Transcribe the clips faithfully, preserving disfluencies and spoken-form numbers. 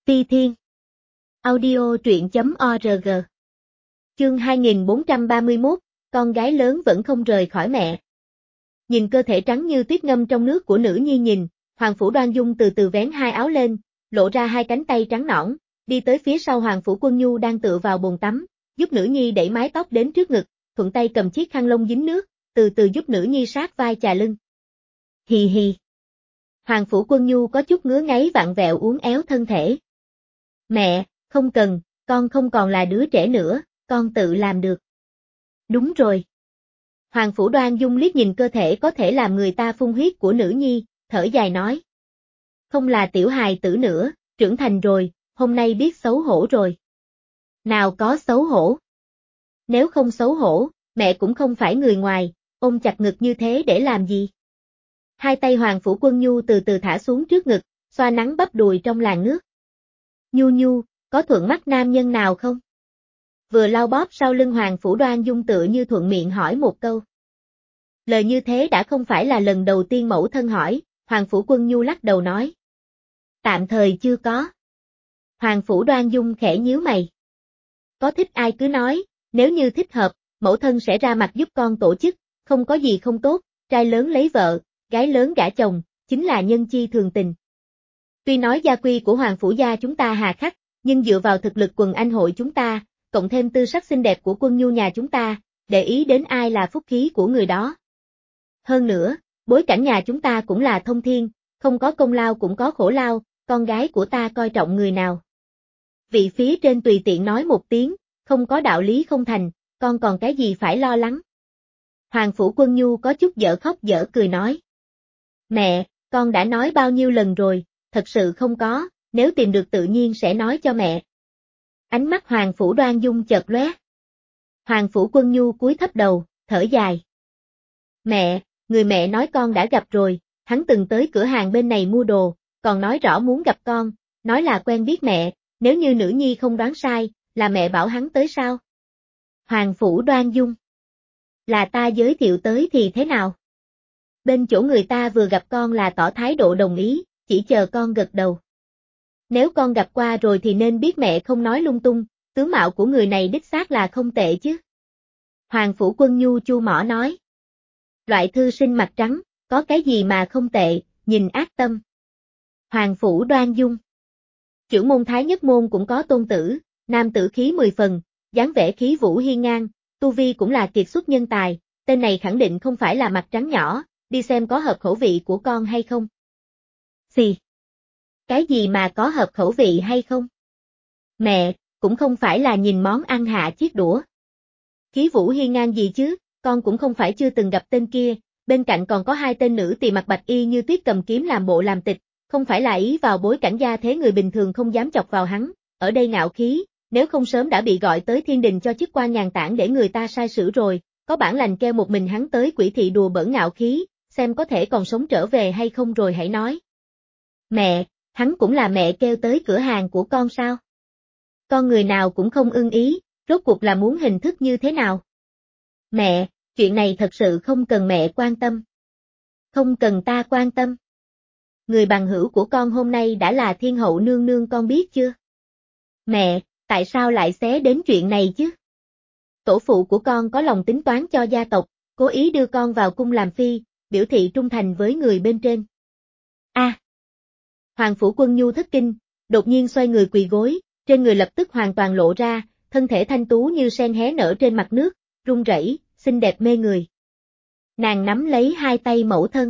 Ti Thiên. Audio truyện chấm org. Chương hai nghìn bốn trăm ba mươi mốt, con gái lớn vẫn không rời khỏi mẹ. Nhìn cơ thể trắng như tuyết ngâm trong nước của nữ nhi nhìn, Hoàng Phủ Đoan Dung từ từ vén hai áo lên, lộ ra hai cánh tay trắng nõn, đi tới phía sau Hoàng Phủ Quân Nhu đang tựa vào bồn tắm, giúp nữ nhi đẩy mái tóc đến trước ngực, thuận tay cầm chiếc khăn lông dính nước, từ từ giúp nữ nhi sát vai chà lưng. Hì hì. Hoàng Phủ Quân Nhu có chút ngứa ngáy vặn vẹo uốn éo thân thể. Mẹ, không cần, con không còn là đứa trẻ nữa, con tự làm được. Đúng rồi. Hoàng Phủ Đoan Dung liếc nhìn cơ thể có thể làm người ta phun huyết của nữ nhi, thở dài nói. Không là tiểu hài tử nữa, trưởng thành rồi, hôm nay biết xấu hổ rồi. Nào có xấu hổ. Nếu không xấu hổ, mẹ cũng không phải người ngoài, ôm chặt ngực như thế để làm gì? Hai tay Hoàng Phủ Quân Nhu từ từ thả xuống trước ngực, xoa nắng bắp đùi trong làn nước. Nhu Nhu, có thuận mắt nam nhân nào không? Vừa lau bóp sau lưng Hoàng Phủ Đoan Dung tựa như thuận miệng hỏi một câu. Lời như thế đã không phải là lần đầu tiên mẫu thân hỏi, Hoàng Phủ Quân Nhu lắc đầu nói. Tạm thời chưa có. Hoàng Phủ Đoan Dung khẽ nhíu mày. Có thích ai cứ nói, nếu như thích hợp, mẫu thân sẽ ra mặt giúp con tổ chức, không có gì không tốt, trai lớn lấy vợ, gái lớn gả chồng, chính là nhân chi thường tình. Tuy nói gia quy của Hoàng Phủ gia chúng ta hà khắc, nhưng dựa vào thực lực quần anh hội chúng ta, cộng thêm tư sắc xinh đẹp của Quân Nhu nhà chúng ta, để ý đến ai là phúc khí của người đó. Hơn nữa, bối cảnh nhà chúng ta cũng là thông thiên, không có công lao cũng có khổ lao, con gái của ta coi trọng người nào. Vị phía trên tùy tiện nói một tiếng, không có đạo lý không thành, con còn cái gì phải lo lắng. Hoàng Phủ Quân Nhu có chút dở khóc dở cười nói. Mẹ, con đã nói bao nhiêu lần rồi, thật sự không có, nếu tìm được tự nhiên sẽ nói cho mẹ. Ánh mắt Hoàng Phủ Đoan Dung chợt lóe. Hoàng Phủ Quân Nhu cúi thấp đầu, thở dài. Mẹ, người mẹ nói con đã gặp rồi, hắn từng tới cửa hàng bên này mua đồ, còn nói rõ muốn gặp con, nói là quen biết mẹ, nếu như nữ nhi không đoán sai, là mẹ bảo hắn tới sao? Hoàng Phủ Đoan Dung. Là ta giới thiệu tới thì thế nào? Bên chỗ người ta vừa gặp con là tỏ thái độ đồng ý, chỉ chờ con gật đầu. Nếu con gặp qua rồi thì nên biết mẹ không nói lung tung, tướng mạo của người này đích xác là không tệ chứ. Hoàng Phủ Quân Nhu chu mỏ nói. Loại thư sinh mặt trắng, có cái gì mà không tệ, nhìn ác tâm. Hoàng Phủ Đoan Dung. Trưởng môn Thái Nhất Môn cũng có tôn tử, nam tử khí mười phần, dáng vẻ khí vũ hiên ngang, tu vi cũng là kiệt xuất nhân tài, tên này khẳng định không phải là mặt trắng nhỏ, đi xem có hợp khẩu vị của con hay không. Xì. Cái gì mà có hợp khẩu vị hay không? Mẹ, cũng không phải là nhìn món ăn hạ chiếc đũa. Khí vũ hiên ngang gì chứ, con cũng không phải chưa từng gặp tên kia, bên cạnh còn có hai tên nữ tỳ mặc bạch y như tuyết cầm kiếm làm bộ làm tịch, không phải là ý vào bối cảnh gia thế người bình thường không dám chọc vào hắn, ở đây ngạo khí, nếu không sớm đã bị gọi tới thiên đình cho chức quan nhàn tản để người ta sai sử rồi, có bản lành kêu một mình hắn tới quỷ thị đùa bỡn ngạo khí, xem có thể còn sống trở về hay không rồi hãy nói. Mẹ, hắn cũng là mẹ kêu tới cửa hàng của con sao? Con người nào cũng không ưng ý, rốt cuộc là muốn hình thức như thế nào? Mẹ, chuyện này thật sự không cần mẹ quan tâm. Không cần ta quan tâm. Người bằng hữu của con hôm nay đã là thiên hậu nương nương con biết chưa? Mẹ, tại sao lại xé đến chuyện này chứ? Tổ phụ của con có lòng tính toán cho gia tộc, cố ý đưa con vào cung làm phi, biểu thị trung thành với người bên trên. A. À, Hoàng Phủ Quân Nhu thất kinh, đột nhiên xoay người quỳ gối, trên người lập tức hoàn toàn lộ ra, thân thể thanh tú như sen hé nở trên mặt nước, run rẩy, xinh đẹp mê người. Nàng nắm lấy hai tay mẫu thân.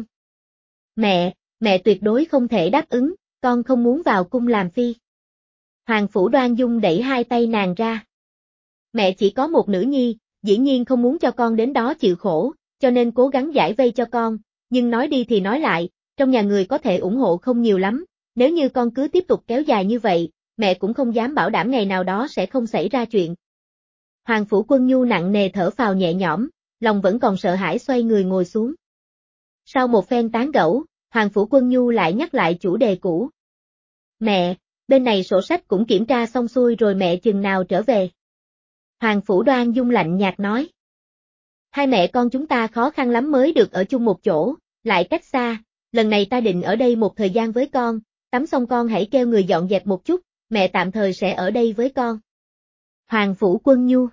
Mẹ, mẹ tuyệt đối không thể đáp ứng, con không muốn vào cung làm phi. Hoàng Phủ Đoan Dung đẩy hai tay nàng ra. Mẹ chỉ có một nữ nhi, dĩ nhiên không muốn cho con đến đó chịu khổ, cho nên cố gắng giải vây cho con, nhưng nói đi thì nói lại, trong nhà người có thể ủng hộ không nhiều lắm, nếu như con cứ tiếp tục kéo dài như vậy, mẹ cũng không dám bảo đảm ngày nào đó sẽ không xảy ra chuyện. Hoàng Phủ Quân Nhu nặng nề thở phào nhẹ nhõm, lòng vẫn còn sợ hãi xoay người ngồi xuống. Sau một phen tán gẫu, Hoàng Phủ Quân Nhu lại nhắc lại chủ đề cũ. Mẹ, bên này sổ sách cũng kiểm tra xong xuôi rồi mẹ chừng nào trở về. Hoàng Phủ Đoan Dung lạnh nhạt nói. Hai mẹ con chúng ta khó khăn lắm mới được ở chung một chỗ, lại cách xa, lần này ta định ở đây một thời gian với con, tắm xong con hãy kêu người dọn dẹp một chút, mẹ tạm thời sẽ ở đây với con. Hoàng Phủ Quân Nhu.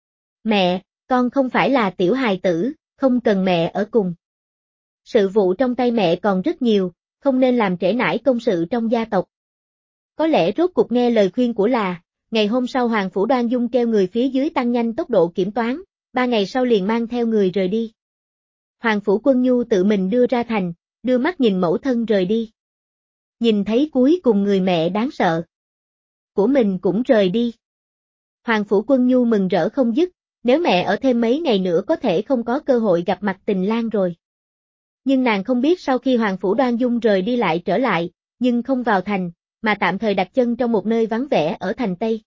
Mẹ, con không phải là tiểu hài tử, không cần mẹ ở cùng. Sự vụ trong tay mẹ còn rất nhiều, không nên làm trễ nải công sự trong gia tộc. Có lẽ rốt cuộc nghe lời khuyên của là, ngày hôm sau Hoàng Phủ Đoan Dung kêu người phía dưới tăng nhanh tốc độ kiểm toán, ba ngày sau liền mang theo người rời đi. Hoàng Phủ Quân Nhu tự mình đưa ra thành, đưa mắt nhìn mẫu thân rời đi. Nhìn thấy cuối cùng người mẹ đáng sợ của mình cũng rời đi. Hoàng Phủ Quân Nhu mừng rỡ không dứt, nếu mẹ ở thêm mấy ngày nữa có thể không có cơ hội gặp mặt Tình Lang rồi. Nhưng nàng không biết sau khi Hoàng Phủ Đoan Dung rời đi lại trở lại, nhưng không vào thành, mà tạm thời đặt chân trong một nơi vắng vẻ ở thành Tây.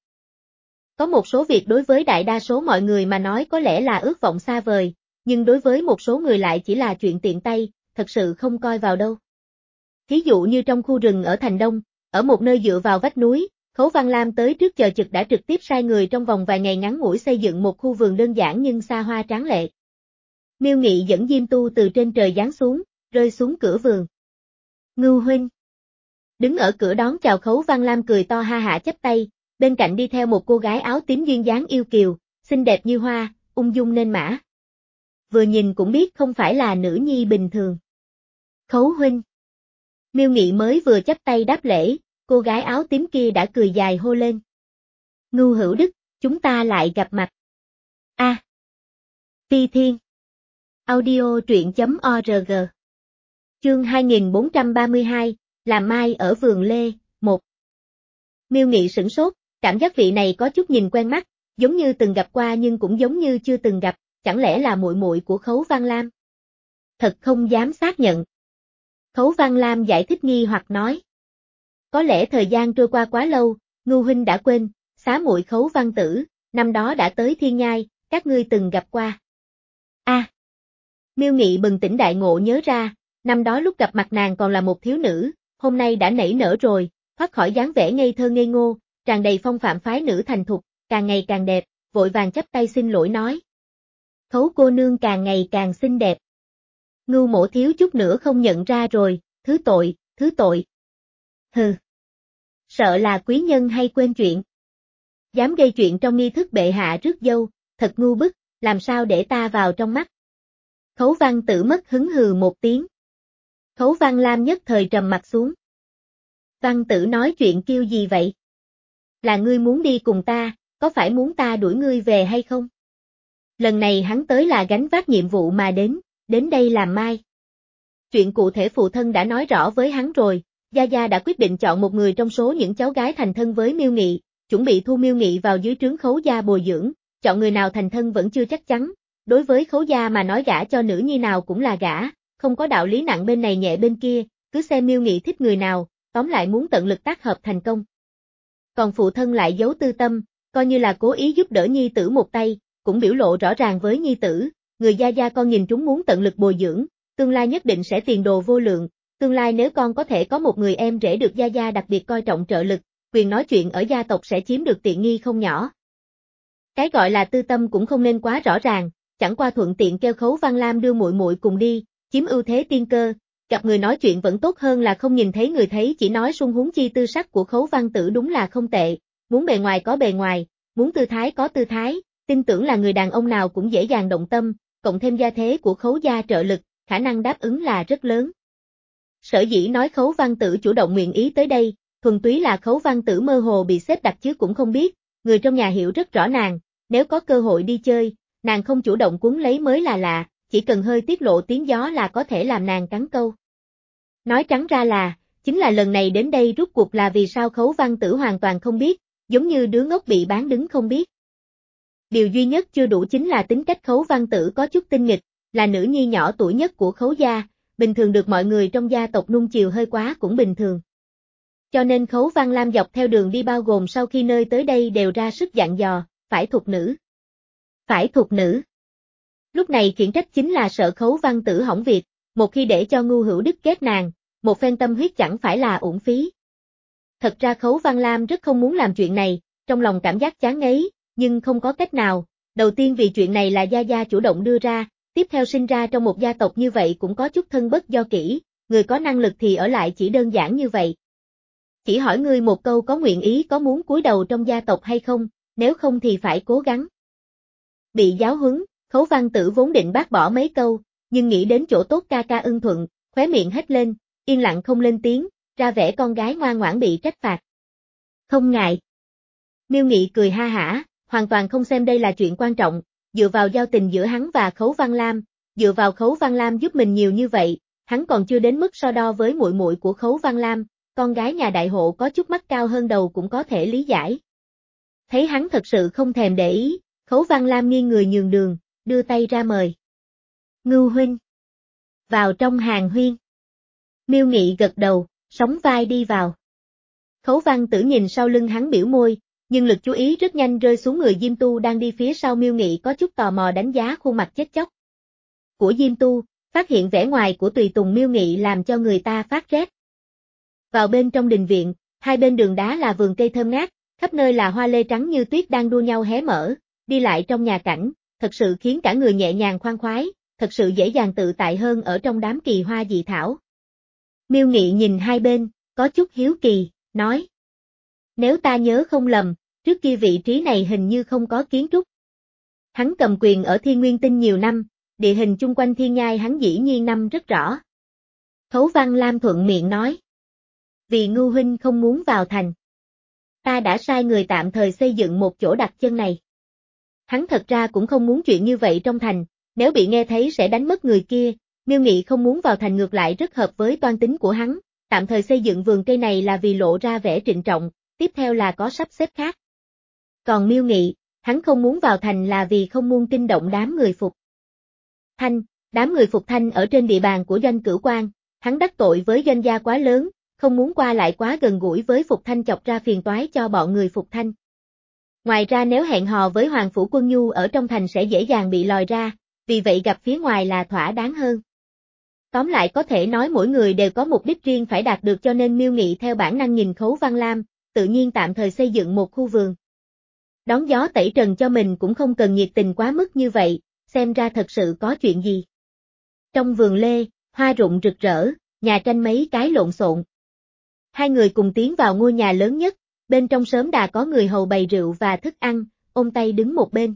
Có một số việc đối với đại đa số mọi người mà nói có lẽ là ước vọng xa vời, nhưng đối với một số người lại chỉ là chuyện tiện tay, thật sự không coi vào đâu. Thí dụ như trong khu rừng ở thành Đông, ở một nơi dựa vào vách núi, Khấu Văn Lam tới trước chờ trực đã trực tiếp sai người trong vòng vài ngày ngắn ngủi xây dựng một khu vườn đơn giản nhưng xa hoa tráng lệ. Miêu Nghị dẫn Diêm Tu từ trên trời giáng xuống, rơi xuống cửa vườn. Ngưu huynh. Đứng ở cửa đón chào Khấu Văn Lam cười to ha hả chắp tay, bên cạnh đi theo một cô gái áo tím duyên dáng yêu kiều, xinh đẹp như hoa, ung dung nên mã. Vừa nhìn cũng biết không phải là nữ nhi bình thường. Khấu huynh. Miêu Nghị mới vừa chắp tay đáp lễ, cô gái áo tím kia đã cười dài hô lên. Ngưu Hữu Đức, chúng ta lại gặp mặt. A. À. Phi Thiên. Audio truyện chấm org. Chương hai nghìn bốn trăm ba mươi hai, làm mai ở vườn lê, một. Miêu Nghị sửng sốt, cảm giác vị này có chút nhìn quen mắt, giống như từng gặp qua nhưng cũng giống như chưa từng gặp, chẳng lẽ là muội muội của Khấu Văn Lam? Thật không dám xác nhận. Khấu Văn Lam giải thích nghi hoặc nói. Có lẽ thời gian trôi qua quá lâu, Ngưu huynh đã quên, xá muội Khấu Văn Tử, năm đó đã tới Thiên Nhai, các ngươi từng gặp qua. A. À. Miêu Nghị bừng tỉnh đại ngộ nhớ ra, năm đó lúc gặp mặt nàng còn là một thiếu nữ, hôm nay đã nảy nở rồi, thoát khỏi dáng vẻ ngây thơ ngây ngô, tràn đầy phong phạm phái nữ thành thục, càng ngày càng đẹp, vội vàng chắp tay xin lỗi nói. Khấu cô nương càng ngày càng xinh đẹp. Ngưu mổ thiếu chút nữa không nhận ra rồi, thứ tội, thứ tội. Hừ. Sợ là quý nhân hay quên chuyện. Dám gây chuyện trong nghi thức bệ hạ rước dâu, thật ngu bức, làm sao để ta vào trong mắt. Khấu Văn Tử mất hứng hừ một tiếng. Khấu Văn Lam nhất thời trầm mặt xuống. Văn Tử nói chuyện kêu gì vậy? Là ngươi muốn đi cùng ta, có phải muốn ta đuổi ngươi về hay không? Lần này hắn tới là gánh vác nhiệm vụ mà đến, đến đây làm mai. Chuyện cụ thể phụ thân đã nói rõ với hắn rồi, Gia Gia đã quyết định chọn một người trong số những cháu gái thành thân với Miêu Nghị, chuẩn bị thu Miêu Nghị vào dưới trướng Khấu gia bồi dưỡng, chọn người nào thành thân vẫn chưa chắc chắn. Đối với Khấu gia mà nói gả cho nữ nhi nào cũng là gả, không có đạo lý nặng bên này nhẹ bên kia, cứ xem Miêu Nghị thích người nào, tóm lại muốn tận lực tác hợp thành công. Còn phụ thân lại giấu tư tâm, coi như là cố ý giúp đỡ nhi tử một tay, cũng biểu lộ rõ ràng với nhi tử, người Gia Gia con nhìn chúng muốn tận lực bồi dưỡng, tương lai nhất định sẽ tiền đồ vô lượng, tương lai nếu con có thể có một người em rể được Gia Gia đặc biệt coi trọng trợ lực, quyền nói chuyện ở gia tộc sẽ chiếm được tiện nghi không nhỏ. Cái gọi là tư tâm cũng không nên quá rõ ràng, chẳng qua thuận tiện kêu Khấu Văn Lam đưa muội muội cùng đi, chiếm ưu thế tiên cơ, gặp người nói chuyện vẫn tốt hơn là không nhìn thấy người thấy chỉ nói sung huống chi tư sắc của Khấu Văn Tử đúng là không tệ, muốn bề ngoài có bề ngoài, muốn tư thái có tư thái, tin tưởng là người đàn ông nào cũng dễ dàng động tâm, cộng thêm gia thế của Khấu gia trợ lực, khả năng đáp ứng là rất lớn. Sở dĩ nói Khấu Văn Tử chủ động nguyện ý tới đây, thuần túy là Khấu Văn Tử mơ hồ bị xếp đặt chứ cũng không biết, người trong nhà hiểu rất rõ nàng, nếu có cơ hội đi chơi, nàng không chủ động cuốn lấy mới là lạ, chỉ cần hơi tiết lộ tiếng gió là có thể làm nàng cắn câu. Nói trắng ra là, chính là lần này đến đây rút cuộc là vì sao Khấu Văn Tử hoàn toàn không biết, giống như đứa ngốc bị bán đứng không biết. Điều duy nhất chưa đủ chính là tính cách Khấu Văn Tử có chút tinh nghịch, là nữ nhi nhỏ tuổi nhất của Khấu gia, bình thường được mọi người trong gia tộc nuông chiều hơi quá cũng bình thường. Cho nên Khấu Văn Lam dọc theo đường đi bao gồm sau khi nơi tới đây đều ra sức dặn dò, phải thục nữ. Phải thục nữ. Lúc này khiển trách chính là sợ Khấu Văn Tử hỏng việc, một khi để cho Ngưu Hữu Đức ghét nàng, một phen tâm huyết chẳng phải là uổng phí. Thật ra Khấu Văn Lam rất không muốn làm chuyện này, trong lòng cảm giác chán ngấy, nhưng không có cách nào, đầu tiên vì chuyện này là Gia Gia chủ động đưa ra, tiếp theo sinh ra trong một gia tộc như vậy cũng có chút thân bất do kỹ, người có năng lực thì ở lại chỉ đơn giản như vậy. Chỉ hỏi ngươi một câu có nguyện ý có muốn cúi đầu trong gia tộc hay không, nếu không thì phải cố gắng. Bị giáo huấn, Khấu Văn Tử vốn định bác bỏ mấy câu, nhưng nghĩ đến chỗ tốt ca ca ưng thuận, khóe miệng hét lên, yên lặng không lên tiếng, ra vẻ con gái ngoan ngoãn bị trách phạt. Không ngại. Miêu Nghị cười ha hả, hoàn toàn không xem đây là chuyện quan trọng, dựa vào giao tình giữa hắn và Khấu Văn Lam, dựa vào Khấu Văn Lam giúp mình nhiều như vậy, hắn còn chưa đến mức so đo với muội muội của Khấu Văn Lam, con gái nhà đại hộ có chút mắt cao hơn đầu cũng có thể lý giải. Thấy hắn thật sự không thèm để ý, Khấu Văn Lam nghiêng người nhường đường, đưa tay ra mời. Ngưu huynh. Vào trong hàng huyên. Miêu Nghị gật đầu, sóng vai đi vào. Khấu Văn Tử nhìn sau lưng hắn biểu môi, nhưng lực chú ý rất nhanh rơi xuống người Diêm Tu đang đi phía sau Miêu Nghị có chút tò mò đánh giá khuôn mặt chết chóc của Diêm Tu, phát hiện vẻ ngoài của tùy tùng Miêu Nghị làm cho người ta phát rét. Vào bên trong đình viện, hai bên đường đá là vườn cây thơm ngát, khắp nơi là hoa lê trắng như tuyết đang đua nhau hé mở, đi lại trong nhà cảnh, thật sự khiến cả người nhẹ nhàng khoan khoái, thật sự dễ dàng tự tại hơn ở trong đám kỳ hoa dị thảo. Miêu Nghị nhìn hai bên, có chút hiếu kỳ, nói. Nếu ta nhớ không lầm, trước kia vị trí này hình như không có kiến trúc. Hắn cầm quyền ở Thiên Nguyên Tinh nhiều năm, địa hình chung quanh thiên nhai hắn dĩ nhiên năm rất rõ. Khấu Văn Lam thuận miệng nói. Vì Ngưu huynh không muốn vào thành. Ta đã sai người tạm thời xây dựng một chỗ đặt chân này. Hắn thật ra cũng không muốn chuyện như vậy trong thành, nếu bị nghe thấy sẽ đánh mất người kia, Miêu Nghị không muốn vào thành ngược lại rất hợp với toan tính của hắn, tạm thời xây dựng vườn cây này là vì lộ ra vẻ trịnh trọng, tiếp theo là có sắp xếp khác. Còn Miêu Nghị, hắn không muốn vào thành là vì không muốn kinh động đám người Phục Thanh, đám người Phục Thanh ở trên địa bàn của Doanh Cửu Quan, hắn đắc tội với doanh gia quá lớn, không muốn qua lại quá gần gũi với Phục Thanh chọc ra phiền toái cho bọn người Phục Thanh. Ngoài ra nếu hẹn hò với Hoàng Phủ Quân Nhu ở trong thành sẽ dễ dàng bị lòi ra, vì vậy gặp phía ngoài là thỏa đáng hơn. Tóm lại có thể nói mỗi người đều có mục đích riêng phải đạt được cho nên Miêu Nghị theo bản năng nhìn Khấu Văn Lam, tự nhiên tạm thời xây dựng một khu vườn. Đón gió tẩy trần cho mình cũng không cần nhiệt tình quá mức như vậy, xem ra thật sự có chuyện gì. Trong vườn lê, hoa rụng rực rỡ, nhà tranh mấy cái lộn xộn. Hai người cùng tiến vào ngôi nhà lớn nhất, bên trong sớm đã có người hầu bày rượu và thức ăn, ôm tay đứng một bên.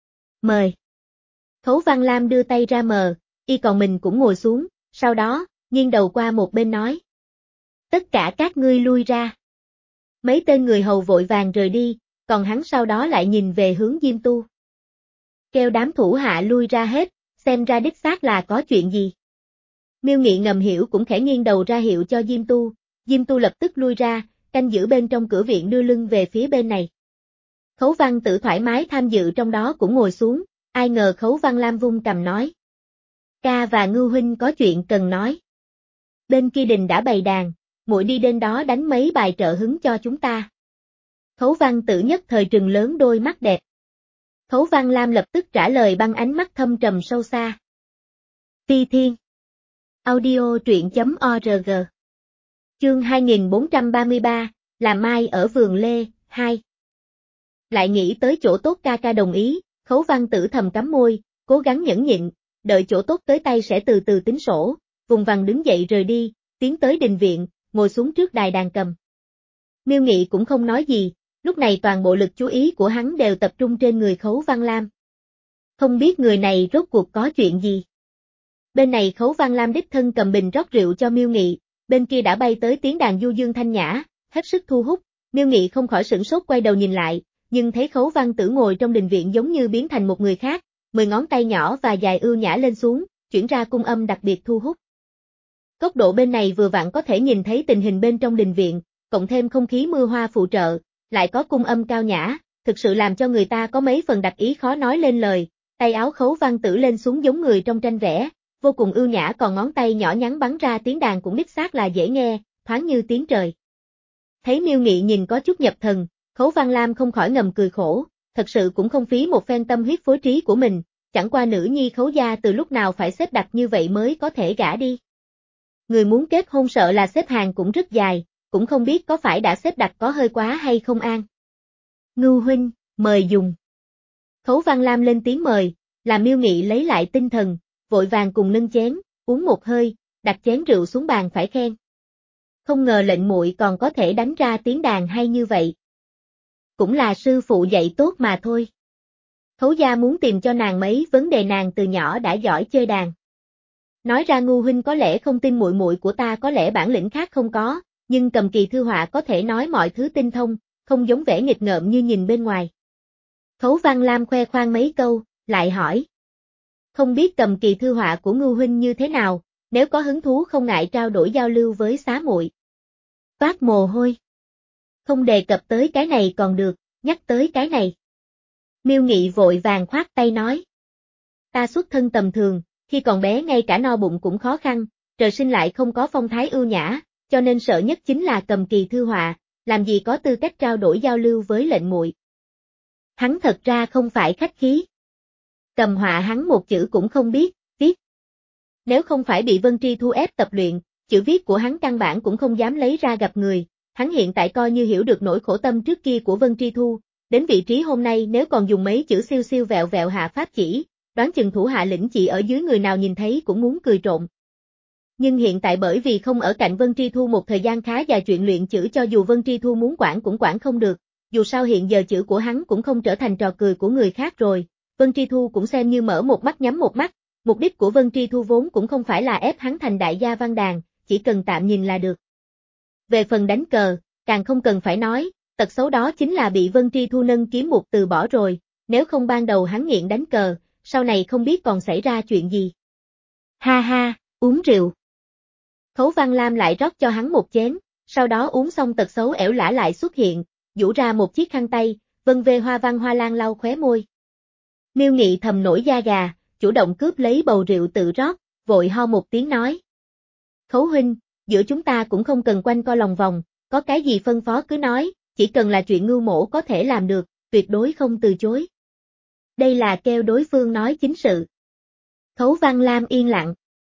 Mời. Khấu Văn Lam đưa tay ra mời, y còn mình cũng ngồi xuống, sau đó, nghiêng đầu qua một bên nói. Tất cả các ngươi lui ra. Mấy tên người hầu vội vàng rời đi, còn hắn sau đó lại nhìn về hướng Diêm Tu. Kêu đám thủ hạ lui ra hết, xem ra đích xác là có chuyện gì. Miêu Nghị ngầm hiểu cũng khẽ nghiêng đầu ra hiệu cho Diêm Tu, Diêm Tu lập tức lui ra, canh giữ bên trong cửa viện đưa lưng về phía bên này. Khấu Văn Tử thoải mái tham dự trong đó cũng ngồi xuống, ai ngờ Khấu Văn Lam vung cầm nói. Ca và Ngưu huynh có chuyện cần nói. Bên kia đình đã bày đàn, muội đi đến đó đánh mấy bài trợ hứng cho chúng ta. Khấu Văn Tử nhất thời trừng lớn đôi mắt đẹp. Khấu Văn Lam lập tức trả lời bằng ánh mắt thâm trầm sâu xa. Phi Thiên. Audio truyện chấm org. Chương hai nghìn bốn trăm ba mươi ba, là Mai ở vườn lê, hai. Lại nghĩ tới chỗ tốt ca ca đồng ý, Khấu Văn Tử thầm cắm môi, cố gắng nhẫn nhịn, đợi chỗ tốt tới tay sẽ từ từ tính sổ, vùng vằng đứng dậy rời đi, tiến tới đình viện, ngồi xuống trước đài đàn cầm. Miêu Nghị cũng không nói gì, lúc này toàn bộ lực chú ý của hắn đều tập trung trên người Khấu Văn Lam. Không biết người này rốt cuộc có chuyện gì. Bên này Khấu Văn Lam đích thân cầm bình rót rượu cho Miêu Nghị, bên kia đã bay tới tiếng đàn du dương thanh nhã, hết sức thu hút, Miêu Nghị không khỏi sửng sốt quay đầu nhìn lại, nhưng thấy Khấu Văn Tử ngồi trong đình viện giống như biến thành một người khác, mười ngón tay nhỏ và dài ưu nhã lên xuống, chuyển ra cung âm đặc biệt thu hút. Góc độ bên này vừa vặn có thể nhìn thấy tình hình bên trong đình viện, cộng thêm không khí mưa hoa phụ trợ, lại có cung âm cao nhã, thực sự làm cho người ta có mấy phần đặc ý khó nói lên lời, tay áo Khấu Văn Tử lên xuống giống người trong tranh vẽ, vô cùng ưu nhã còn ngón tay nhỏ nhắn bắn ra tiếng đàn cũng đích xác là dễ nghe, thoáng như tiếng trời. Thấy Miêu Nghị nhìn có chút nhập thần, Khấu Văn Lam không khỏi ngầm cười khổ, thật sự cũng không phí một phen tâm huyết phối trí của mình, chẳng qua nữ nhi Khấu gia từ lúc nào phải xếp đặt như vậy mới có thể gả đi. Người muốn kết hôn sợ là xếp hàng cũng rất dài, cũng không biết có phải đã xếp đặt có hơi quá hay không an. Ngưu huynh, mời dùng. Khấu Văn Lam lên tiếng mời, làm Miêu Nghị lấy lại tinh thần, vội vàng cùng nâng chén, uống một hơi, đặt chén rượu xuống bàn phải khen. không ngờ lệnh muội còn có thể đánh ra tiếng đàn hay như vậy. Cũng là sư phụ dạy tốt mà thôi. Khấu gia muốn tìm cho nàng mấy vấn đề, nàng từ nhỏ đã giỏi chơi đàn. Nói ra Ngưu huynh có lẽ không tin, muội muội của ta có lẽ bản lĩnh khác không có, nhưng Cầm Kỳ thư họa có thể nói mọi thứ tinh thông, không giống vẻ nghịch ngợm như nhìn bên ngoài. Khấu Văn Lam khoe khoang mấy câu, lại hỏi. Không biết Cầm Kỳ thư họa của Ngưu huynh như thế nào, nếu có hứng thú không ngại trao đổi giao lưu với xá muội. Toát mồ hôi. Không đề cập tới cái này còn được, nhắc tới cái này. Miêu Nghị vội vàng khoát tay nói. Ta xuất thân tầm thường, khi còn bé ngay cả no bụng cũng khó khăn, trời sinh lại không có phong thái ưu nhã, cho nên sợ nhất chính là Cầm Kỳ thư họa, làm gì có tư cách trao đổi giao lưu với lệnh muội. Hắn thật ra không phải khách khí. Cầm họa hắn một chữ cũng không biết, viết. Nếu không phải bị Vân Tri Thu ép tập luyện, chữ viết của hắn căn bản cũng không dám lấy ra gặp người, hắn hiện tại coi như hiểu được nỗi khổ tâm trước kia của Vân Tri Thu, đến vị trí hôm nay nếu còn dùng mấy chữ siêu siêu vẹo vẹo hạ pháp chỉ, đoán chừng thủ hạ lĩnh chỉ ở dưới người nào nhìn thấy cũng muốn cười trộm. Nhưng hiện tại bởi vì không ở cạnh Vân Tri Thu một thời gian khá dài, chuyện luyện chữ cho dù Vân Tri Thu muốn quản cũng quản không được, dù sao hiện giờ chữ của hắn cũng không trở thành trò cười của người khác rồi, Vân Tri Thu cũng xem như mở một mắt nhắm một mắt, mục đích của Vân Tri Thu vốn cũng không phải là ép hắn thành đại gia văn đàn, chỉ cần tạm nhìn là được. Về phần đánh cờ, càng không cần phải nói, tật xấu đó chính là bị Vân Tri Thu nâng kiếm một từ bỏ rồi, nếu không ban đầu hắn nghiện đánh cờ, sau này không biết còn xảy ra chuyện gì. Ha ha, uống rượu. Khấu Văn Lam lại rót cho hắn một chén, sau đó uống xong tật xấu ẻo lả lại xuất hiện, giũ ra một chiếc khăn tay, vân vê hoa văn hoa lan lau khóe môi. Miêu Nghị thầm nổi da gà, chủ động cướp lấy bầu rượu tự rót, vội ho một tiếng nói. Khấu huynh, giữa chúng ta cũng không cần quanh co lòng vòng, có cái gì phân phó cứ nói, chỉ cần là chuyện Ngưu mỗ có thể làm được, tuyệt đối không từ chối. Đây là kêu đối phương nói chính sự. Khấu Văn Lam yên lặng.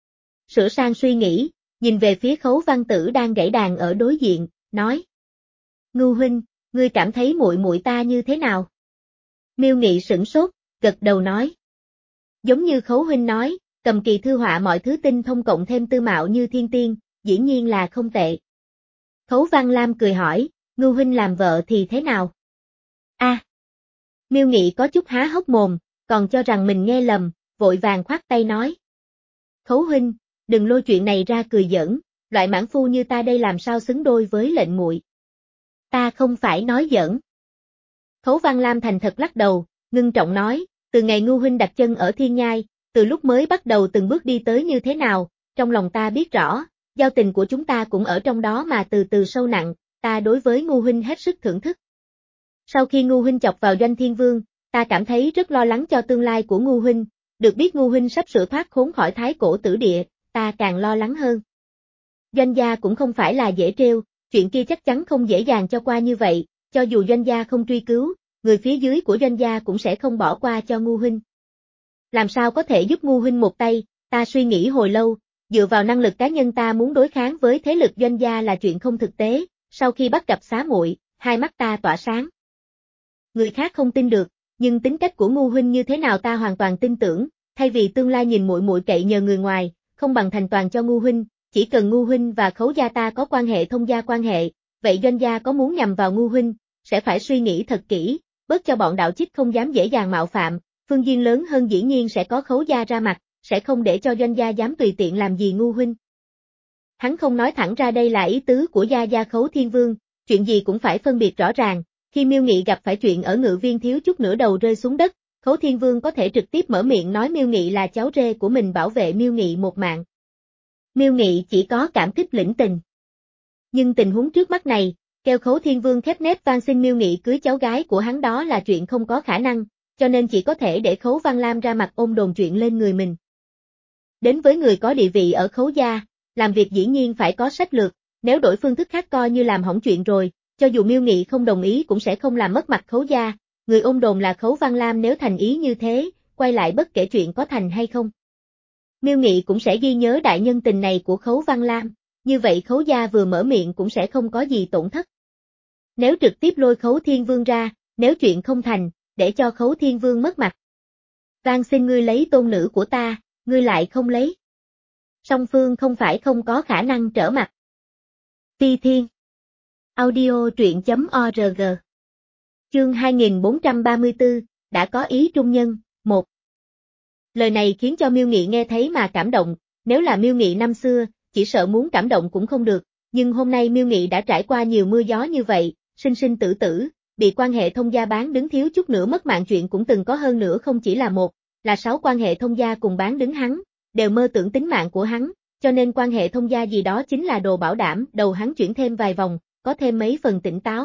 Sửa sang suy nghĩ, nhìn về phía Khấu Văn Tử đang gãy đàn ở đối diện, nói. Ngưu huynh, ngươi cảm thấy muội muội ta như thế nào? Miêu Nghị sửng sốt, gật đầu nói. Giống như Khấu huynh nói, Cầm Kỳ thư họa mọi thứ tinh thông cộng thêm tư mạo như thiên tiên, dĩ nhiên là không tệ. Khấu Văn Lam cười hỏi, Ngưu huynh làm vợ thì thế nào? A. À. Miêu Nghị có chút há hốc mồm, còn cho rằng mình nghe lầm, vội vàng khoát tay nói. Khấu huynh, đừng lôi chuyện này ra cười giỡn, loại mãn phu như ta đây làm sao xứng đôi với lệnh muội. Ta không phải nói giỡn. Khấu Văn Lam thành thật lắc đầu, ngưng trọng nói, từ ngày Ngưu huynh đặt chân ở Thiên Nhai, từ lúc mới bắt đầu từng bước đi tới như thế nào, trong lòng ta biết rõ, giao tình của chúng ta cũng ở trong đó mà từ từ sâu nặng, ta đối với Ngưu huynh hết sức thưởng thức. Sau khi Ngưu huynh chọc vào Doanh Thiên Vương, ta cảm thấy rất lo lắng cho tương lai của Ngưu huynh, được biết Ngưu huynh sắp sửa thoát khốn khỏi thái cổ tử địa, ta càng lo lắng hơn. Doanh gia cũng không phải là dễ trêu, chuyện kia chắc chắn không dễ dàng cho qua như vậy, cho dù Doanh gia không truy cứu, người phía dưới của Doanh gia cũng sẽ không bỏ qua cho Ngưu huynh. Làm sao có thể giúp Ngưu huynh một tay, ta suy nghĩ hồi lâu, dựa vào năng lực cá nhân ta muốn đối kháng với thế lực Doanh gia là chuyện không thực tế, sau khi bắt gặp xá muội, hai mắt ta tỏa sáng. Người khác không tin được, nhưng tính cách của Ngưu huynh như thế nào ta hoàn toàn tin tưởng, thay vì tương lai nhìn muội muội cậy nhờ người ngoài, không bằng thành toàn cho Ngưu huynh, chỉ cần Ngưu huynh và Khấu gia ta có quan hệ thông gia quan hệ, vậy Doanh gia có muốn nhằm vào Ngưu huynh, sẽ phải suy nghĩ thật kỹ, bớt cho bọn đạo chích không dám dễ dàng mạo phạm, phương duyên lớn hơn dĩ nhiên sẽ có Khấu gia ra mặt, sẽ không để cho Doanh gia dám tùy tiện làm gì Ngưu huynh. Hắn không nói thẳng ra đây là ý tứ của gia gia Khấu Thiên Vương, chuyện gì cũng phải phân biệt rõ ràng, khi Miêu Nghị gặp phải chuyện ở Ngự Viên thiếu chút nữa đầu rơi xuống đất, Khấu Thiên Vương có thể trực tiếp mở miệng nói Miêu Nghị là cháu rê của mình bảo vệ Miêu Nghị một mạng. Miêu Nghị chỉ có cảm kích lĩnh tình. Nhưng tình huống trước mắt này, kêu Khấu Thiên Vương khép nép van xin Miêu Nghị cưới cháu gái của hắn đó là chuyện không có khả năng, cho nên chỉ có thể để Khấu Văn Lam ra mặt ôm đồn chuyện lên người mình. Đến với người có địa vị ở Khấu gia, làm việc dĩ nhiên phải có sách lược, nếu đổi phương thức khác coi như làm hỏng chuyện rồi, cho dù Miêu Nghị không đồng ý cũng sẽ không làm mất mặt Khấu gia, người ôm đồn là Khấu Văn Lam, nếu thành ý như thế, quay lại bất kể chuyện có thành hay không. Miêu Nghị cũng sẽ ghi nhớ đại nhân tình này của Khấu Văn Lam, như vậy Khấu gia vừa mở miệng cũng sẽ không có gì tổn thất. Nếu trực tiếp lôi Khấu Thiên Vương ra, nếu chuyện không thành, để cho Khấu Thiên Vương mất mặt. Van xin ngươi lấy tôn nữ của ta, ngươi lại không lấy. Song phương không phải không có khả năng trở mặt. Phi Thiên. Audio truyện chấm org. Chương hai nghìn bốn trăm ba mươi tư, đã có ý trung nhân, một. Lời này khiến cho Miêu Nghị nghe thấy mà cảm động, nếu là Miêu Nghị năm xưa, chỉ sợ muốn cảm động cũng không được, nhưng hôm nay Miêu Nghị đã trải qua nhiều mưa gió như vậy, sinh sinh tử tử, bị quan hệ thông gia bán đứng thiếu chút nữa mất mạng chuyện cũng từng có, hơn nữa không chỉ là một, là sáu quan hệ thông gia cùng bán đứng hắn, đều mơ tưởng tính mạng của hắn, cho nên quan hệ thông gia gì đó chính là đồ bảo đảm, đầu hắn chuyển thêm vài vòng, có thêm mấy phần tỉnh táo.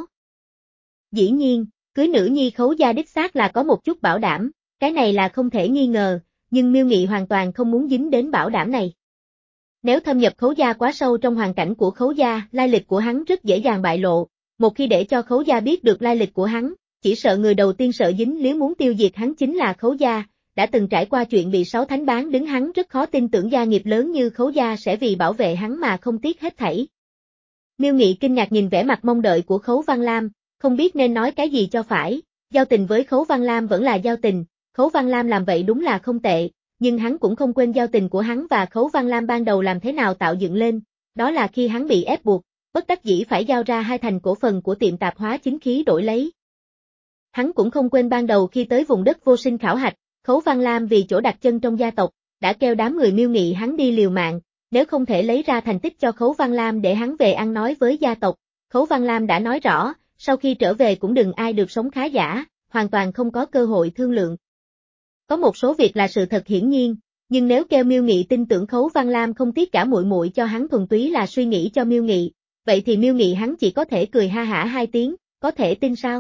Dĩ nhiên, cưới nữ nhi Khấu gia đích xác là có một chút bảo đảm, cái này là không thể nghi ngờ, nhưng Miêu Nghị hoàn toàn không muốn dính đến bảo đảm này. Nếu thâm nhập Khấu gia quá sâu trong hoàn cảnh của Khấu gia, lai lịch của hắn rất dễ dàng bại lộ, một khi để cho Khấu gia biết được lai lịch của hắn, chỉ sợ người đầu tiên sợ dính líu muốn tiêu diệt hắn chính là Khấu gia, đã từng trải qua chuyện bị sáu thánh bán đứng hắn, rất khó tin tưởng gia nghiệp lớn như Khấu gia sẽ vì bảo vệ hắn mà không tiếc hết thảy. Miêu Nghị kinh ngạc nhìn vẻ mặt mong đợi của Khấu Văn Lam, không biết nên nói cái gì cho phải, giao tình với Khấu Văn Lam vẫn là giao tình, Khấu Văn Lam làm vậy đúng là không tệ, nhưng hắn cũng không quên giao tình của hắn và Khấu Văn Lam ban đầu làm thế nào tạo dựng lên, đó là khi hắn bị ép buộc, bất đắc dĩ phải giao ra hai thành cổ phần của tiệm tạp hóa chính khí đổi lấy. Hắn cũng không quên ban đầu khi tới vùng đất vô sinh khảo hạch, Khấu Văn Lam vì chỗ đặt chân trong gia tộc, đã kêu đám người Miêu Nghị hắn đi liều mạng, nếu không thể lấy ra thành tích cho Khấu Văn Lam để hắn về ăn nói với gia tộc, Khấu Văn Lam đã nói rõ, sau khi trở về cũng đừng ai được sống khá giả, hoàn toàn không có cơ hội thương lượng. Có một số việc là sự thật hiển nhiên, nhưng nếu kêu Miêu Nghị tin tưởng Khấu Văn Lam không tiếc cả muội muội cho hắn thuần túy là suy nghĩ cho Miêu Nghị, vậy thì Miêu Nghị hắn chỉ có thể cười ha hả hai tiếng, có thể tin sao?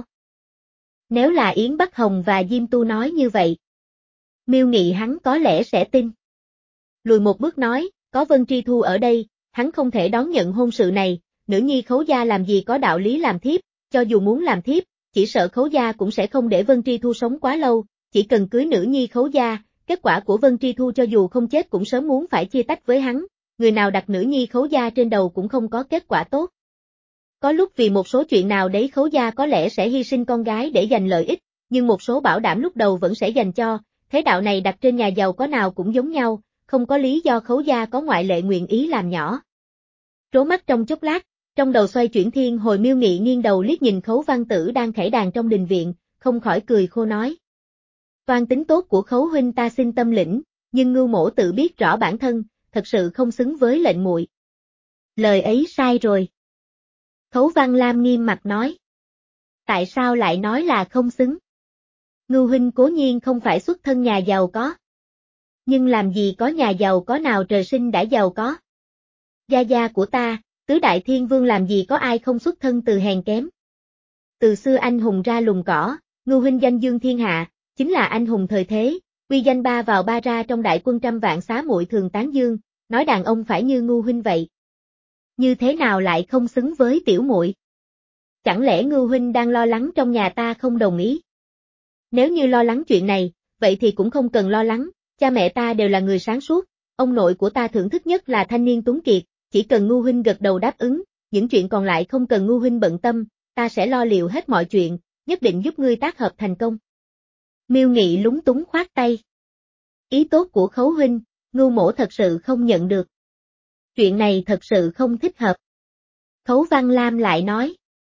Nếu là Yến Bắc Hồng và Diêm Tu nói như vậy, Miêu Nghị hắn có lẽ sẽ tin. Lùi một bước nói, có Vân Tri Thu ở đây, hắn không thể đón nhận hôn sự này, nữ nhi Khấu gia làm gì có đạo lý làm thiếp, cho dù muốn làm thiếp, chỉ sợ Khấu gia cũng sẽ không để Vân Tri Thu sống quá lâu, chỉ cần cưới nữ nhi Khấu gia, kết quả của Vân Tri Thu cho dù không chết cũng sớm muốn phải chia tách với hắn, người nào đặt nữ nhi Khấu gia trên đầu cũng không có kết quả tốt. Có lúc vì một số chuyện nào đấy Khấu gia có lẽ sẽ hy sinh con gái để giành lợi ích, nhưng một số bảo đảm lúc đầu vẫn sẽ dành cho, thế đạo này đặt trên nhà giàu có nào cũng giống nhau, không có lý do Khấu gia có ngoại lệ nguyện ý làm nhỏ. Trố mắt trong chốc lát, trong đầu xoay chuyển thiên hồi, Miêu Nghị nghiêng đầu liếc nhìn Khấu Văn Tử đang khẩy đàn trong đình viện, không khỏi cười khô nói. Toan tính tốt của Khấu huynh ta xin tâm lĩnh, nhưng Ngưu mỗ tự biết rõ bản thân, thật sự không xứng với lệnh muội. Lời ấy sai rồi. Khấu Văn Lam nghiêm mặt nói. Tại sao lại nói là không xứng? Ngưu huynh cố nhiên không phải xuất thân nhà giàu có. Nhưng làm gì có nhà giàu có nào trời sinh đã giàu có. Gia gia của ta, tứ đại thiên vương làm gì có ai không xuất thân từ hèn kém. Từ xưa anh hùng ra lùng cỏ, Ngưu huynh danh dương thiên hạ, chính là anh hùng thời thế, uy danh ba vào ba ra trong đại quân trăm vạn, xá muội thường tán dương, nói đàn ông phải như Ngưu huynh vậy. Như thế nào lại không xứng với tiểu muội? Chẳng lẽ Ngưu huynh đang lo lắng trong nhà ta không đồng ý? Nếu như lo lắng chuyện này, vậy thì cũng không cần lo lắng, cha mẹ ta đều là người sáng suốt, ông nội của ta thưởng thức nhất là thanh niên tuấn kiệt, chỉ cần Ngưu huynh gật đầu đáp ứng, những chuyện còn lại không cần Ngưu huynh bận tâm, ta sẽ lo liệu hết mọi chuyện, nhất định giúp ngươi tác hợp thành công. Miêu Nghị lúng túng khoát tay. Ý tốt của Khấu huynh, Ngưu mỗ thật sự không nhận được. Chuyện này thật sự không thích hợp. Khấu Văn Lam lại nói.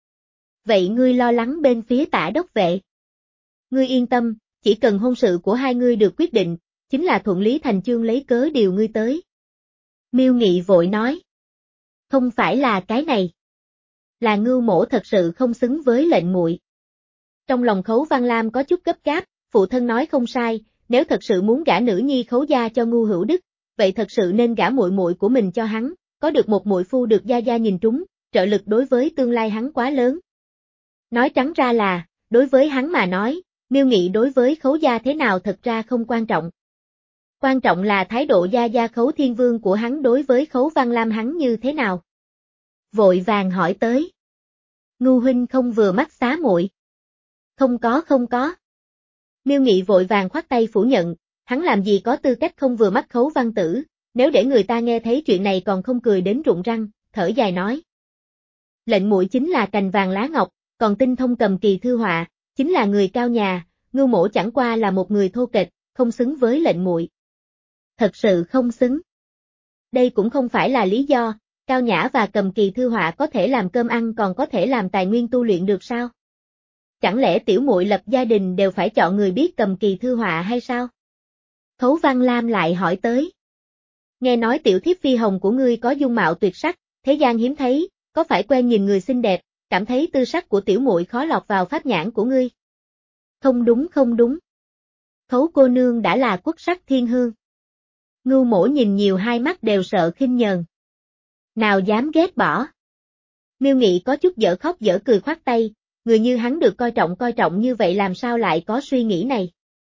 Vậy ngươi lo lắng bên phía Tả đốc vệ. Ngươi yên tâm, chỉ cần hôn sự của hai ngươi được quyết định, chính là thuận lý thành chương lấy cớ điều ngươi tới. Miêu Nghị vội nói. Không phải là cái này. Là Ngưu mỗ thật sự không xứng với lệnh muội. Trong lòng Khấu Văn Lam có chút gấp gáp, phụ thân nói không sai, nếu thật sự muốn gả nữ nhi Khấu gia cho Ngưu Hữu Đức, vậy thật sự nên gả muội muội của mình cho hắn, có được một muội phu được gia gia nhìn trúng, trợ lực đối với tương lai hắn quá lớn. Nói trắng ra là, đối với hắn mà nói, Miêu Nghị đối với Khấu gia thế nào thật ra không quan trọng. Quan trọng là thái độ gia gia Khấu Thiên Vương của hắn đối với Khấu Văn Lam hắn như thế nào. Vội vàng hỏi tới. Ngưu huynh không vừa mắt xá muội. Không có không có. Miêu Nghị vội vàng khoát tay phủ nhận, hắn làm gì có tư cách không vừa mắt Khấu Văn Tử, nếu để người ta nghe thấy chuyện này còn không cười đến rụng răng, thở dài nói. Lệnh muội chính là cành vàng lá ngọc, còn tinh thông cầm kỳ thư họa, chính là người cao nhà, Ngưu mỗ chẳng qua là một người thô kệch, không xứng với lệnh muội. Thật sự không xứng. Đây cũng không phải là lý do, Cao Nhã và Cầm Kỳ thư họa có thể làm cơm ăn còn có thể làm tài nguyên tu luyện được sao? Chẳng lẽ tiểu muội lập gia đình đều phải chọn người biết cầm kỳ thư họa hay sao? Khấu Văn Lam lại hỏi tới. Nghe nói tiểu thiếp Phi Hồng của ngươi có dung mạo tuyệt sắc, thế gian hiếm thấy, có phải quen nhìn người xinh đẹp, cảm thấy tư sắc của tiểu muội khó lọt vào pháp nhãn của ngươi? Không đúng không đúng. Khấu cô nương đã là quốc sắc thiên hương. Ngưu Mỗ nhìn nhiều hai mắt đều sợ khinh nhờn. Nào dám ghét bỏ. Miêu Nghị có chút dở khóc dở cười khoát tay, người như hắn được coi trọng coi trọng như vậy làm sao lại có suy nghĩ này.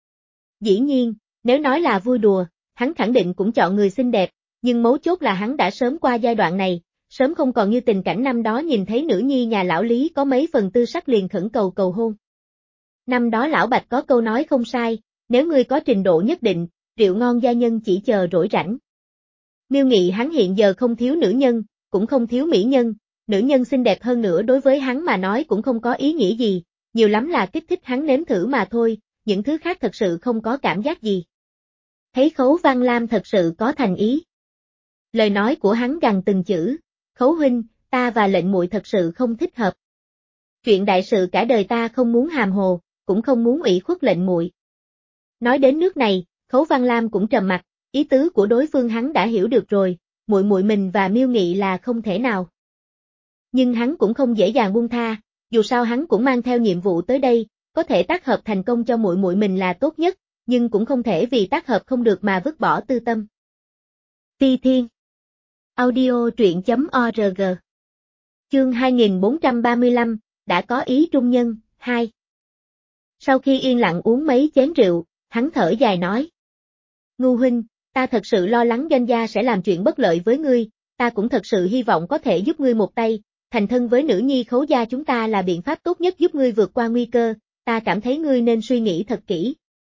Dĩ nhiên, nếu nói là vui đùa, hắn khẳng định cũng chọn người xinh đẹp, nhưng mấu chốt là hắn đã sớm qua giai đoạn này, sớm không còn như tình cảnh năm đó nhìn thấy nữ nhi nhà lão Lý có mấy phần tư sắc liền khẩn cầu cầu hôn. Năm đó lão Bạch có câu nói không sai, nếu ngươi có trình độ nhất định, rượu ngon gia nhân chỉ chờ rỗi rảnh. Miêu Nghị hắn hiện giờ không thiếu nữ nhân, cũng không thiếu mỹ nhân, nữ nhân xinh đẹp hơn nữa đối với hắn mà nói cũng không có ý nghĩa gì, nhiều lắm là kích thích hắn nếm thử mà thôi, những thứ khác thật sự không có cảm giác gì. Thấy Khấu Văn Lam thật sự có thành ý. Lời nói của hắn gằn từng chữ, Khấu huynh, ta và lệnh muội thật sự không thích hợp. Chuyện đại sự cả đời ta không muốn hàm hồ, cũng không muốn ủy khuất lệnh muội. Nói đến nước này, Khấu Văn Lam cũng trầm mặt, ý tứ của đối phương hắn đã hiểu được rồi, muội muội mình và Miêu Nghị là không thể nào. Nhưng hắn cũng không dễ dàng buông tha, dù sao hắn cũng mang theo nhiệm vụ tới đây, có thể tác hợp thành công cho muội muội mình là tốt nhất, nhưng cũng không thể vì tác hợp không được mà vứt bỏ tư tâm. Ti Thiên Audio truyện chấm org Chương hai nghìn bốn trăm ba mươi lăm, đã có ý trung nhân, hai. Sau khi yên lặng uống mấy chén rượu, hắn thở dài nói. Ngưu huynh, ta thật sự lo lắng doanh gia sẽ làm chuyện bất lợi với ngươi, ta cũng thật sự hy vọng có thể giúp ngươi một tay, thành thân với nữ nhi Khấu gia chúng ta là biện pháp tốt nhất giúp ngươi vượt qua nguy cơ, ta cảm thấy ngươi nên suy nghĩ thật kỹ.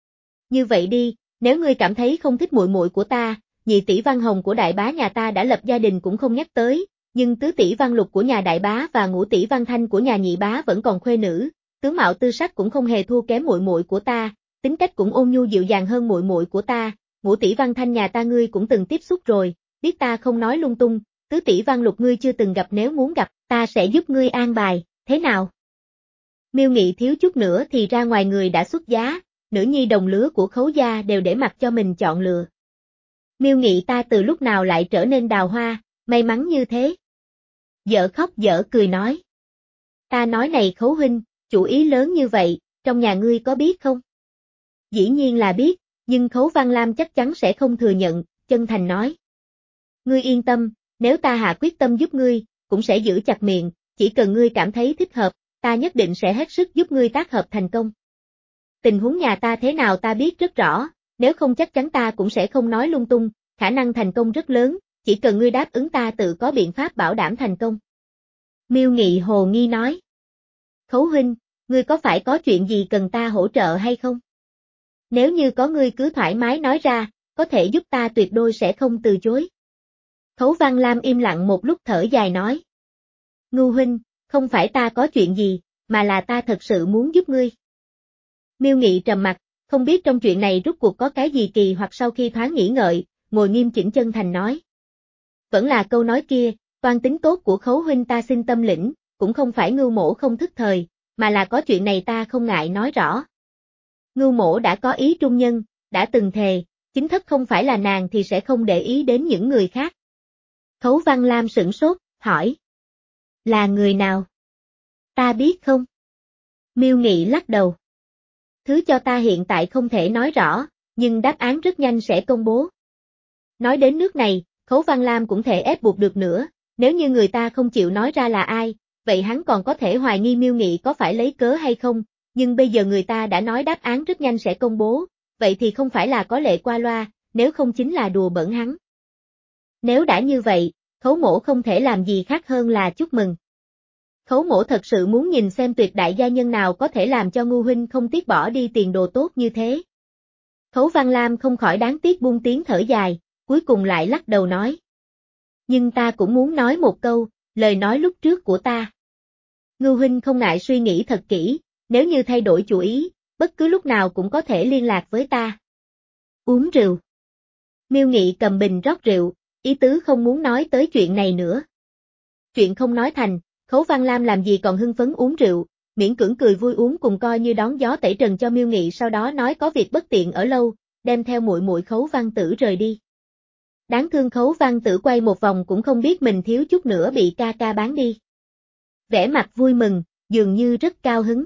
Như vậy đi, nếu ngươi cảm thấy không thích muội muội của ta, nhị tỷ Văn Hồng của đại bá nhà ta đã lập gia đình cũng không nhắc tới, nhưng tứ tỷ Văn Lục của nhà đại bá và ngũ tỷ Văn Thanh của nhà nhị bá vẫn còn khuê nữ, tướng mạo tư sắc cũng không hề thua kém muội muội của ta, tính cách cũng ôn nhu dịu dàng hơn muội muội của ta, ngũ tỷ Văn Thanh nhà ta ngươi cũng từng tiếp xúc rồi, biết ta không nói lung tung, tứ tỷ Văn Lục ngươi chưa từng gặp nếu muốn gặp, ta sẽ giúp ngươi an bài, thế nào? Miêu Nghị thiếu chút nữa thì ra ngoài người đã xuất giá, nữ nhi đồng lứa của Khấu gia đều để mặc cho mình chọn lựa. Miêu Nghị ta từ lúc nào lại trở nên đào hoa, may mắn như thế. Dở khóc dở cười nói. Ta nói này Khấu huynh, chủ ý lớn như vậy, trong nhà ngươi có biết không? Dĩ nhiên là biết, nhưng Khấu Văn Lam chắc chắn sẽ không thừa nhận, chân thành nói. Ngươi yên tâm, nếu ta hạ quyết tâm giúp ngươi, cũng sẽ giữ chặt miệng, chỉ cần ngươi cảm thấy thích hợp, ta nhất định sẽ hết sức giúp ngươi tác hợp thành công. Tình huống nhà ta thế nào ta biết rất rõ, nếu không chắc chắn ta cũng sẽ không nói lung tung, khả năng thành công rất lớn, chỉ cần ngươi đáp ứng ta tự có biện pháp bảo đảm thành công. Miêu Nghị hồ nghi nói. Khấu huynh, ngươi có phải có chuyện gì cần ta hỗ trợ hay không? Nếu như có ngươi cứ thoải mái nói ra, có thể giúp ta tuyệt đôi sẽ không từ chối. Khấu Văn Lam im lặng một lúc thở dài nói. Ngưu huynh, không phải ta có chuyện gì, mà là ta thật sự muốn giúp ngươi. Miêu Nghị trầm mặt, không biết trong chuyện này rốt cuộc có cái gì kỳ hoặc sau khi thoáng nghĩ ngợi, ngồi nghiêm chỉnh chân thành nói. Vẫn là câu nói kia, toan tính tốt của Khấu huynh ta xin tâm lĩnh, cũng không phải Ngưu mỗ không thức thời, mà là có chuyện này ta không ngại nói rõ. Ngưu mỗ đã có ý trung nhân, đã từng thề, chính thất không phải là nàng thì sẽ không để ý đến những người khác. Khấu Văn Lam sửng sốt, hỏi. Là người nào? Ta biết không? Miêu Nghị lắc đầu. Thứ cho ta hiện tại không thể nói rõ, nhưng đáp án rất nhanh sẽ công bố. Nói đến nước này, Khấu Văn Lam cũng thể ép buộc được nữa, nếu như người ta không chịu nói ra là ai, vậy hắn còn có thể hoài nghi Miêu Nghị có phải lấy cớ hay không, nhưng bây giờ người ta đã nói đáp án rất nhanh sẽ công bố, vậy thì không phải là có lệ qua loa, nếu không chính là đùa bỡn hắn. Nếu đã như vậy, Khấu mỗ không thể làm gì khác hơn là chúc mừng. Khấu mỗ thật sự muốn nhìn xem tuyệt đại gia nhân nào có thể làm cho Ngưu huynh không tiếc bỏ đi tiền đồ tốt như thế. Khấu Văn Lam không khỏi đáng tiếc buông tiếng thở dài, cuối cùng lại lắc đầu nói. Nhưng ta cũng muốn nói một câu, lời nói lúc trước của ta. Ngưu huynh không ngại suy nghĩ thật kỹ, nếu như thay đổi chủ ý, bất cứ lúc nào cũng có thể liên lạc với ta. Uống rượu. Miêu Nghị cầm bình rót rượu, ý tứ không muốn nói tới chuyện này nữa. Chuyện không nói thành, Khấu Văn Lam làm gì còn hưng phấn uống rượu, miễn cưỡng cười vui uống cùng coi như đón gió tẩy trần cho Miêu Nghị, sau đó nói có việc bất tiện ở lâu, đem theo muội muội Khấu Văn Tử rời đi. Đáng thương Khấu Văn Tử quay một vòng cũng không biết mình thiếu chút nữa bị ca ca bán đi. Vẻ mặt vui mừng, dường như rất cao hứng.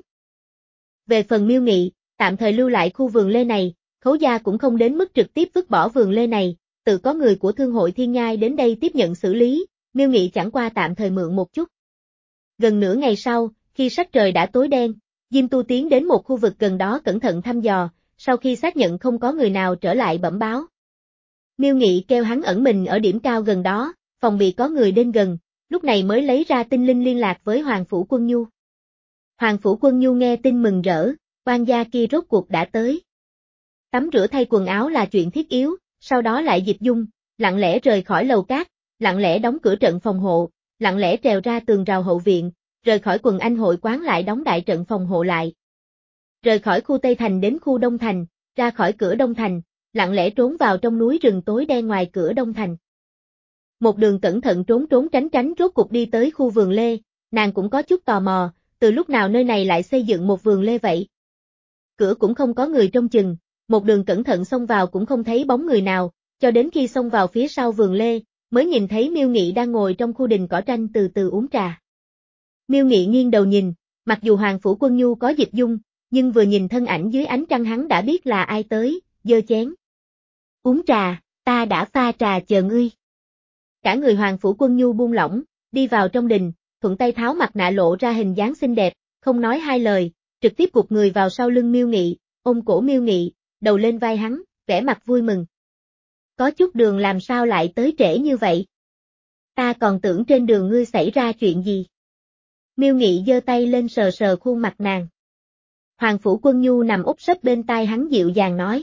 Về phần Miêu Nghị, tạm thời lưu lại khu vườn lê này, Khấu gia cũng không đến mức trực tiếp vứt bỏ vườn lê này, tự có người của thương hội Thiên Nhai đến đây tiếp nhận xử lý, Miêu Nghị chẳng qua tạm thời mượn một chút. Gần nửa ngày sau, khi sắc trời đã tối đen, Diêm Tu tiến đến một khu vực gần đó cẩn thận thăm dò, sau khi xác nhận không có người nào trở lại bẩm báo. Miêu Nghị kêu hắn ẩn mình ở điểm cao gần đó, phòng bị có người đến gần, lúc này mới lấy ra tinh linh liên lạc với Hoàng Phủ Quân Nhu. Hoàng Phủ Quân Nhu nghe tin mừng rỡ, quan gia kia rốt cuộc đã tới. Tắm rửa thay quần áo là chuyện thiết yếu, sau đó lại dịch dung, lặng lẽ rời khỏi lầu cát, lặng lẽ đóng cửa trận phòng hộ, lặng lẽ trèo ra tường rào hậu viện, rời khỏi quần anh hội quán lại đóng đại trận phòng hộ lại. Rời khỏi khu Tây Thành đến khu Đông Thành, ra khỏi cửa Đông Thành, lặng lẽ trốn vào trong núi rừng tối đen ngoài cửa Đông Thành. Một đường cẩn thận trốn trốn tránh tránh rốt cục đi tới khu vườn lê, nàng cũng có chút tò mò, từ lúc nào nơi này lại xây dựng một vườn lê vậy? Cửa cũng không có người trông chừng, một đường cẩn thận xông vào cũng không thấy bóng người nào, cho đến khi xông vào phía sau vườn lê, mới nhìn thấy Miêu Nghị đang ngồi trong khu đình cỏ tranh từ từ uống trà. Miêu Nghị nghiêng đầu nhìn, mặc dù Hoàng Phủ Quân Nhu có dịch dung, nhưng vừa nhìn thân ảnh dưới ánh trăng hắn đã biết là ai tới, giơ chén. Uống trà, ta đã pha trà chờ ngươi. Cả người Hoàng Phủ Quân Nhu buông lỏng, đi vào trong đình, thuận tay tháo mặt nạ lộ ra hình dáng xinh đẹp, không nói hai lời, trực tiếp gục người vào sau lưng Miêu Nghị, ôm cổ Miêu Nghị, đầu lên vai hắn, vẻ mặt vui mừng. Có chút đường làm sao lại tới trễ như vậy? Ta còn tưởng trên đường ngươi xảy ra chuyện gì? Miêu Nghị giơ tay lên sờ sờ khuôn mặt nàng. Hoàng Phủ Quân Nhu nằm úp sấp bên tai hắn dịu dàng nói.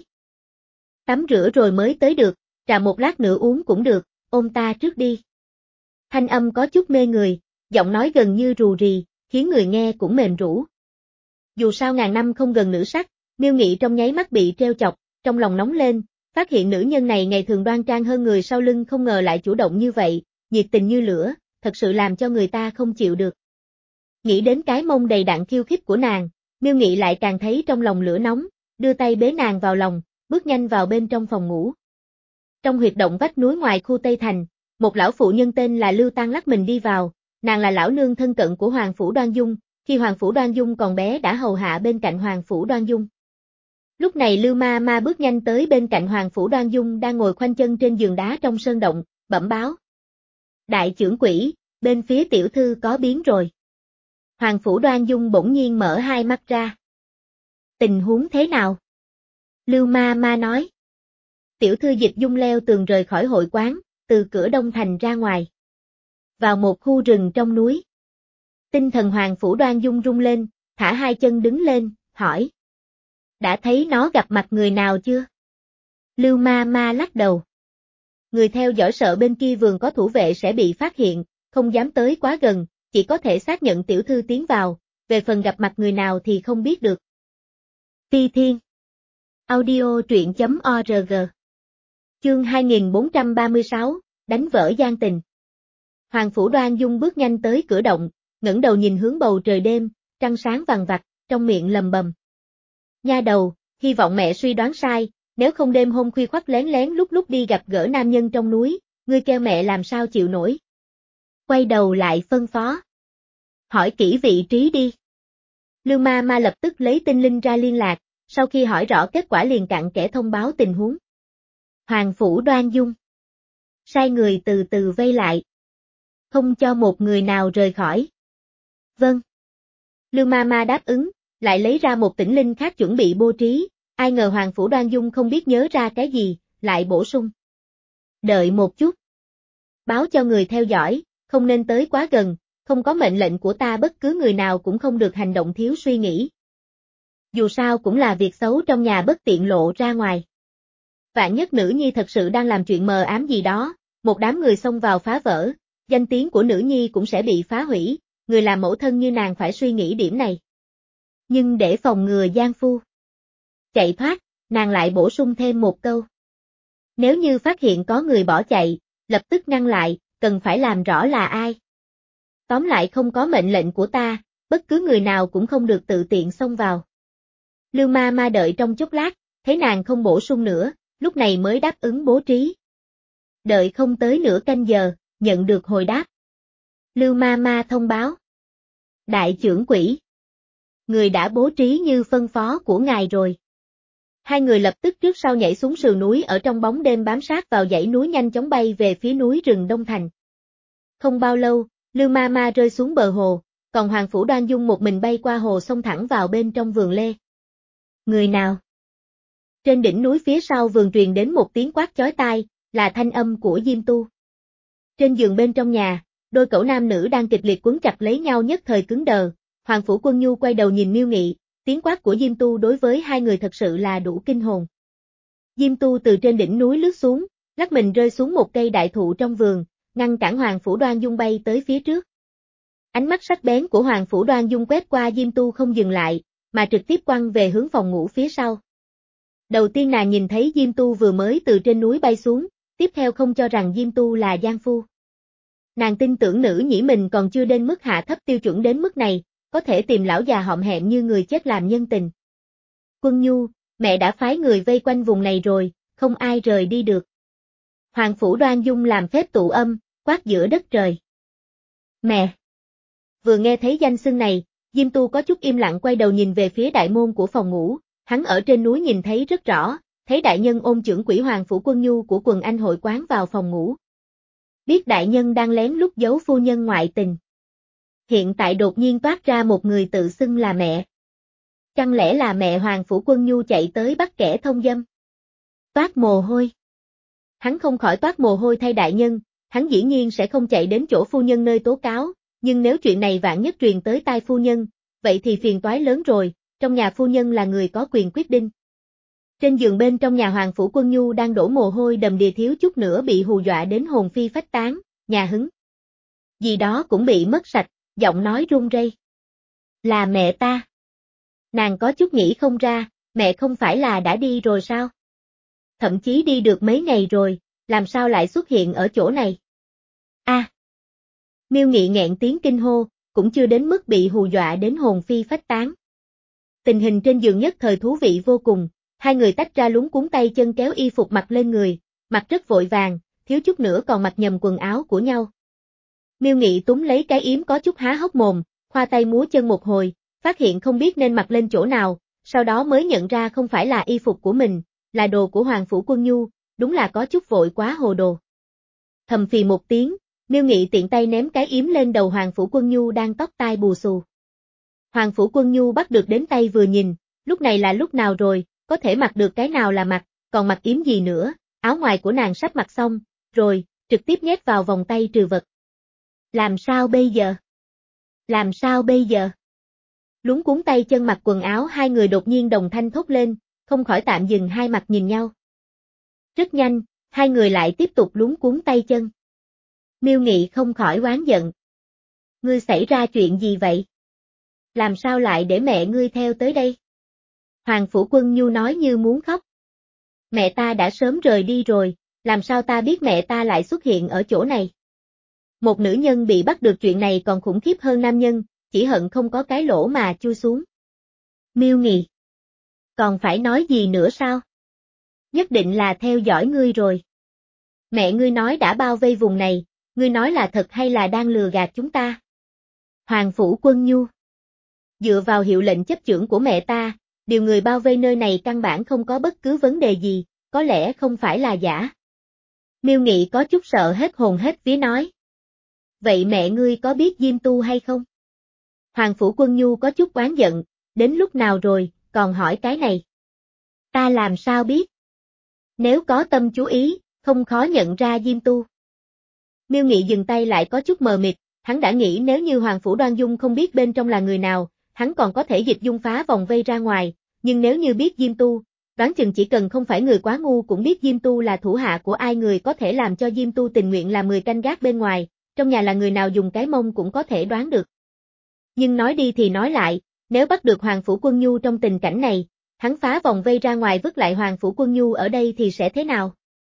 Tắm rửa rồi mới tới được, trà một lát nữa uống cũng được, ôm ta trước đi. Thanh âm có chút mê người, giọng nói gần như rù rì, khiến người nghe cũng mềm rũ. Dù sao ngàn năm không gần nữ sắc, Miêu Nghị trong nháy mắt bị treo chọc, trong lòng nóng lên, phát hiện nữ nhân này ngày thường đoan trang hơn người sau lưng không ngờ lại chủ động như vậy, nhiệt tình như lửa, thật sự làm cho người ta không chịu được. Nghĩ đến cái mông đầy đặn khiêu khích của nàng, Miêu Nghị lại càng thấy trong lòng lửa nóng, đưa tay bế nàng vào lòng, bước nhanh vào bên trong phòng ngủ. Trong huyệt động vách núi ngoài khu Tây Thành, một lão phụ nhân tên là Lưu Tăng lắc mình đi vào, nàng là lão nương thân cận của Hoàng Phủ Đoan Dung, khi Hoàng Phủ Đoan Dung còn bé đã hầu hạ bên cạnh Hoàng Phủ Đoan Dung. Lúc này Lưu Ma Ma bước nhanh tới bên cạnh Hoàng Phủ Đoan Dung đang ngồi khoanh chân trên giường đá trong sơn động, bẩm báo. Đại trưởng quỹ, bên phía tiểu thư có biến rồi. Hoàng Phủ Đoan Dung bỗng nhiên mở hai mắt ra. Tình huống thế nào? Lưu Ma Ma nói. Tiểu thư dịch dung leo tường rời khỏi hội quán, từ cửa Đông Thành ra ngoài. Vào một khu rừng trong núi. Tinh thần Hoàng Phủ Đoan Dung rung lên, thả hai chân đứng lên, hỏi. Đã thấy nó gặp mặt người nào chưa? Lưu Ma Ma lắc đầu. Người theo dõi sợ bên kia vườn có thủ vệ sẽ bị phát hiện, không dám tới quá gần, chỉ có thể xác nhận tiểu thư tiến vào, về phần gặp mặt người nào thì không biết được. Phi Thiên Audio truyện.org Chương hai nghìn bốn trăm ba mươi sáu, đánh vỡ gian tình. Hoàng Phủ Đoan Dung bước nhanh tới cửa động, ngẩng đầu nhìn hướng bầu trời đêm, trăng sáng vằng vặc, trong miệng lầm bầm. Nha đầu, hy vọng mẹ suy đoán sai, nếu không đêm hôm khuya khoắt lén lén lúc lúc đi gặp gỡ nam nhân trong núi, ngươi kêu mẹ làm sao chịu nổi. Quay đầu lại phân phó. Hỏi kỹ vị trí đi. Lưu Ma Ma lập tức lấy tinh linh ra liên lạc, sau khi hỏi rõ kết quả liền cặn kẽ thông báo tình huống. Hoàng Phủ Đoan Dung sai người từ từ vây lại. Không cho một người nào rời khỏi. Vâng. Lưu Ma Ma đáp ứng, lại lấy ra một tĩnh linh khác chuẩn bị bố trí, ai ngờ Hoàng Phủ Đoan Dung không biết nhớ ra cái gì, lại bổ sung. Đợi một chút. Báo cho người theo dõi, không nên tới quá gần, không có mệnh lệnh của ta bất cứ người nào cũng không được hành động thiếu suy nghĩ. Dù sao cũng là việc xấu trong nhà bất tiện lộ ra ngoài. Vạn nhất nữ nhi thật sự đang làm chuyện mờ ám gì đó, một đám người xông vào phá vỡ, danh tiếng của nữ nhi cũng sẽ bị phá hủy, người làm mẫu thân như nàng phải suy nghĩ điểm này. Nhưng để phòng ngừa gian phu chạy thoát, nàng lại bổ sung thêm một câu. Nếu như phát hiện có người bỏ chạy, lập tức ngăn lại, cần phải làm rõ là ai. Tóm lại không có mệnh lệnh của ta, bất cứ người nào cũng không được tự tiện xông vào. Lưu Ma Ma đợi trong chốc lát, thấy nàng không bổ sung nữa, lúc này mới đáp ứng bố trí. Đợi không tới nửa canh giờ, nhận được hồi đáp. Lưu Ma Ma thông báo. Đại trưởng quỹ. Người đã bố trí như phân phó của ngài rồi. Hai người lập tức trước sau nhảy xuống sườn núi ở trong bóng đêm bám sát vào dãy núi nhanh chóng bay về phía núi rừng Đông Thành. Không bao lâu, Lưu Ma Ma rơi xuống bờ hồ, còn Hoàng Phủ Đoan Dung một mình bay qua hồ xông thẳng vào bên trong vườn lê. Người nào? Trên đỉnh núi phía sau vườn truyền đến một tiếng quát chói tai, là thanh âm của Diêm Tu. Trên giường bên trong nhà, đôi cẩu nam nữ đang kịch liệt quấn chặt lấy nhau nhất thời cứng đờ. Hoàng Phủ Quân Nhu quay đầu nhìn Miêu Nghị, tiếng quát của Diêm Tu đối với hai người thật sự là đủ kinh hồn. Diêm Tu từ trên đỉnh núi lướt xuống, lắc mình rơi xuống một cây đại thụ trong vườn, ngăn cản Hoàng Phủ Đoan Dung bay tới phía trước. Ánh mắt sắc bén của Hoàng Phủ Đoan Dung quét qua Diêm Tu không dừng lại, mà trực tiếp quăng về hướng phòng ngủ phía sau. Đầu tiên nàng nhìn thấy Diêm Tu vừa mới từ trên núi bay xuống, tiếp theo không cho rằng Diêm Tu là giang phu. Nàng tin tưởng nữ nhĩ mình còn chưa đến mức hạ thấp tiêu chuẩn đến mức này, có thể tìm lão già hõm hẹm như người chết làm nhân tình. Quân Nhu, mẹ đã phái người vây quanh vùng này rồi, không ai rời đi được. Hoàng Phủ Đoan Dung làm phép tụ âm, quát giữa đất trời. Mẹ! Vừa nghe thấy danh xưng này, Diêm Tu có chút im lặng quay đầu nhìn về phía đại môn của phòng ngủ, hắn ở trên núi nhìn thấy rất rõ, thấy đại nhân ôm trưởng quỹ Hoàng Phủ Quân Nhu của quần anh hội quán vào phòng ngủ. Biết đại nhân đang lén lút giấu phu nhân ngoại tình. Hiện tại đột nhiên toát ra một người tự xưng là mẹ. Chẳng lẽ là mẹ Hoàng Phủ Quân Nhu chạy tới bắt kẻ thông dâm? Toát mồ hôi. Hắn không khỏi toát mồ hôi thay đại nhân, hắn dĩ nhiên sẽ không chạy đến chỗ phu nhân nơi tố cáo, nhưng nếu chuyện này vạn nhất truyền tới tai phu nhân, vậy thì phiền toái lớn rồi, trong nhà phu nhân là người có quyền quyết định. Trên giường bên trong nhà Hoàng Phủ Quân Nhu đang đổ mồ hôi đầm đìa thiếu chút nữa bị hù dọa đến hồn phi phách tán, nhà hứng. Gì đó cũng bị mất sạch, giọng nói run rẩy. Là mẹ ta. Nàng có chút nghĩ không ra, mẹ không phải là đã đi rồi sao? Thậm chí đi được mấy ngày rồi, làm sao lại xuất hiện ở chỗ này? A. À. Miêu Nghị nghẹn tiếng kinh hô, cũng chưa đến mức bị hù dọa đến hồn phi phách tán. Tình hình trên giường nhất thời thú vị vô cùng, hai người tách ra luống cuống tay chân kéo y phục mặc lên người, mặc rất vội vàng, thiếu chút nữa còn mặc nhầm quần áo của nhau. Miêu Nghị túm lấy cái yếm có chút há hốc mồm, khoa tay múa chân một hồi, phát hiện không biết nên mặc lên chỗ nào, sau đó mới nhận ra không phải là y phục của mình, là đồ của Hoàng Phủ Quân Nhu, đúng là có chút vội quá hồ đồ. Thầm phì một tiếng, Miêu Nghị tiện tay ném cái yếm lên đầu Hoàng Phủ Quân Nhu đang tóc tai bù xù. Hoàng Phủ Quân Nhu bắt được đến tay vừa nhìn, lúc này là lúc nào rồi, có thể mặc được cái nào là mặc, còn mặc yếm gì nữa, áo ngoài của nàng sắp mặc xong, rồi, trực tiếp nhét vào vòng tay trừ vật. Làm sao bây giờ? Làm sao bây giờ? Luống cuống tay chân mặc quần áo hai người đột nhiên đồng thanh thốt lên, không khỏi tạm dừng hai mặt nhìn nhau. Rất nhanh, hai người lại tiếp tục luống cuống tay chân. Miêu Nghị không khỏi oán giận. Ngươi xảy ra chuyện gì vậy? Làm sao lại để mẹ ngươi theo tới đây? Hoàng Phủ Quân Nhu nói như muốn khóc. Mẹ ta đã sớm rời đi rồi, làm sao ta biết mẹ ta lại xuất hiện ở chỗ này? Một nữ nhân bị bắt được chuyện này còn khủng khiếp hơn nam nhân, chỉ hận không có cái lỗ mà chui xuống. Miêu Nghị. Còn phải nói gì nữa sao? Nhất định là theo dõi ngươi rồi. Mẹ ngươi nói đã bao vây vùng này, ngươi nói là thật hay là đang lừa gạt chúng ta? Hoàng Phủ Quân Nhu. Dựa vào hiệu lệnh chấp chưởng của mẹ ta, điều người bao vây nơi này căn bản không có bất cứ vấn đề gì, có lẽ không phải là giả. Miêu Nghị có chút sợ hết hồn hết vía nói. Vậy mẹ ngươi có biết Diêm Tu hay không? Hoàng Phủ Quân Nhu có chút oán giận, đến lúc nào rồi, còn hỏi cái này. Ta làm sao biết? Nếu có tâm chú ý, không khó nhận ra Diêm Tu. Miêu Nghị dừng tay lại có chút mờ mịt, hắn đã nghĩ nếu như Hoàng Phủ Đoan Dung không biết bên trong là người nào, hắn còn có thể dịch dung phá vòng vây ra ngoài, nhưng nếu như biết Diêm Tu, đoán chừng chỉ cần không phải người quá ngu cũng biết Diêm Tu là thủ hạ của ai, người có thể làm cho Diêm Tu tình nguyện làm người canh gác bên ngoài, trong nhà là người nào dùng cái mông cũng có thể đoán được. Nhưng nói đi thì nói lại, nếu bắt được Hoàng Phủ Quân Nhu trong tình cảnh này, hắn phá vòng vây ra ngoài vứt lại Hoàng Phủ Quân Nhu ở đây thì sẽ thế nào?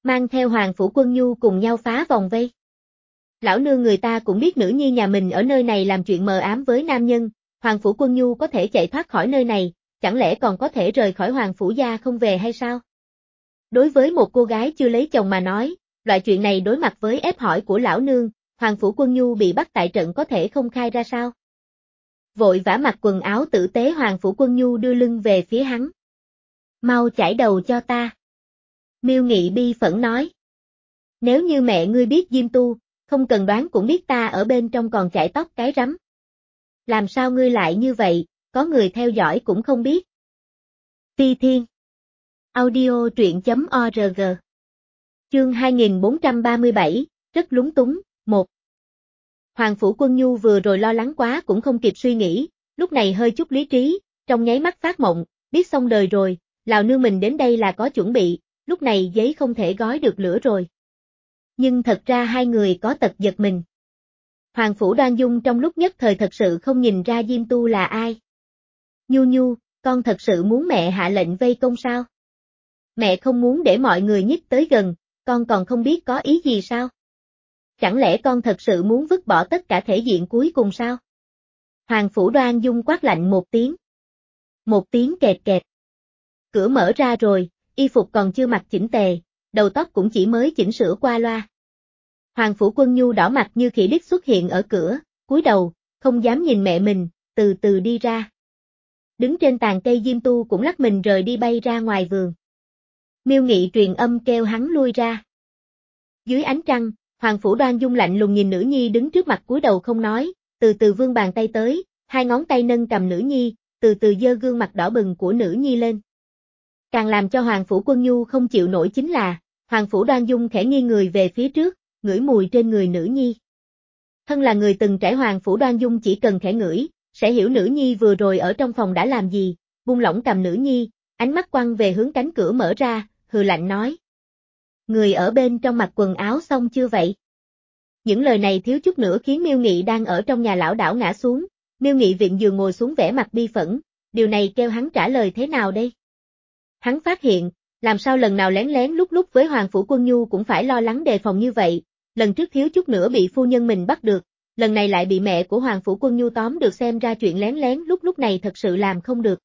mang theo Hoàng Phủ Quân Nhu cùng nhau phá vòng vây. Lão nương người ta cũng biết nữ nhi nhà mình ở nơi này làm chuyện mờ ám với nam nhân, Hoàng Phủ Quân Nhu có thể chạy thoát khỏi nơi này, chẳng lẽ còn có thể rời khỏi Hoàng Phủ gia không về hay sao? Đối với một cô gái chưa lấy chồng mà nói, loại chuyện này đối mặt với ép hỏi của lão nương, Hoàng Phủ Quân Nhu bị bắt tại trận có thể không khai ra sao? Vội vã mặc quần áo tử tế Hoàng Phủ Quân Nhu đưa lưng về phía hắn. Mau chải đầu cho ta. Miêu Nghị bi phẫn nói. Nếu như mẹ ngươi biết Diêm Tu, không cần đoán cũng biết ta ở bên trong còn chải tóc cái rắm. Làm sao ngươi lại như vậy, có người theo dõi cũng không biết. Phi Thiên. Audio truyện chấm org. Chương hai nghìn bốn trăm ba mươi bảy, rất lúng túng, một. Hoàng Phủ Quân Nhu vừa rồi lo lắng quá cũng không kịp suy nghĩ, lúc này hơi chút lý trí, trong nháy mắt phát mộng, biết xong đời rồi, lão nương mình đến đây là có chuẩn bị, lúc này giấy không thể gói được lửa rồi. Nhưng thật ra hai người có tật giật mình. Hoàng Phủ Đoan Dung trong lúc nhất thời thật sự không nhìn ra Diêm Tu là ai. Nhu Nhu, con thật sự muốn mẹ hạ lệnh vây công sao? Mẹ không muốn để mọi người nhích tới gần, con còn không biết có ý gì sao? Chẳng lẽ con thật sự muốn vứt bỏ tất cả thể diện cuối cùng sao? Hoàng Phủ Đoan Dung quát lạnh một tiếng. Một tiếng kẹt kẹt. Cửa mở ra rồi, y phục còn chưa mặc chỉnh tề, đầu tóc cũng chỉ mới chỉnh sửa qua loa. Hoàng Phủ Quân Nhu đỏ mặt như khỉ đích xuất hiện ở cửa, cúi đầu, không dám nhìn mẹ mình, từ từ đi ra. Đứng trên tàn cây Diêm Tu cũng lắc mình rời đi bay ra ngoài vườn. Miêu Nghị truyền âm kêu hắn lui ra. Dưới ánh trăng, Hoàng Phủ Đoan Dung lạnh lùng nhìn nữ nhi đứng trước mặt cúi đầu không nói, từ từ vươn bàn tay tới, hai ngón tay nâng cầm nữ nhi, từ từ giơ gương mặt đỏ bừng của nữ nhi lên. Càng làm cho Hoàng Phủ Quân Nhu không chịu nổi chính là, Hoàng Phủ Đoan Dung khẽ nghiêng người về phía trước, ngửi mùi trên người nữ nhi. Thân là người từng trải Hoàng Phủ Đoan Dung chỉ cần khẽ ngửi, sẽ hiểu nữ nhi vừa rồi ở trong phòng đã làm gì, buông lỏng cầm nữ nhi, ánh mắt quăng về hướng cánh cửa mở ra, hừ lạnh nói. Người ở bên trong mặc quần áo xong chưa vậy? Những lời này thiếu chút nữa khiến Miêu Nghị đang ở trong nhà lão đảo ngã xuống, Miêu Nghị viện giường ngồi xuống vẻ mặt bi phẫn, điều này kêu hắn trả lời thế nào đây? Hắn phát hiện, làm sao lần nào lén lén lúc lúc với Hoàng Phủ Quân Nhu cũng phải lo lắng đề phòng như vậy, lần trước thiếu chút nữa bị phu nhân mình bắt được, lần này lại bị mẹ của Hoàng Phủ Quân Nhu tóm được xem ra chuyện lén lén lúc lúc này thật sự làm không được.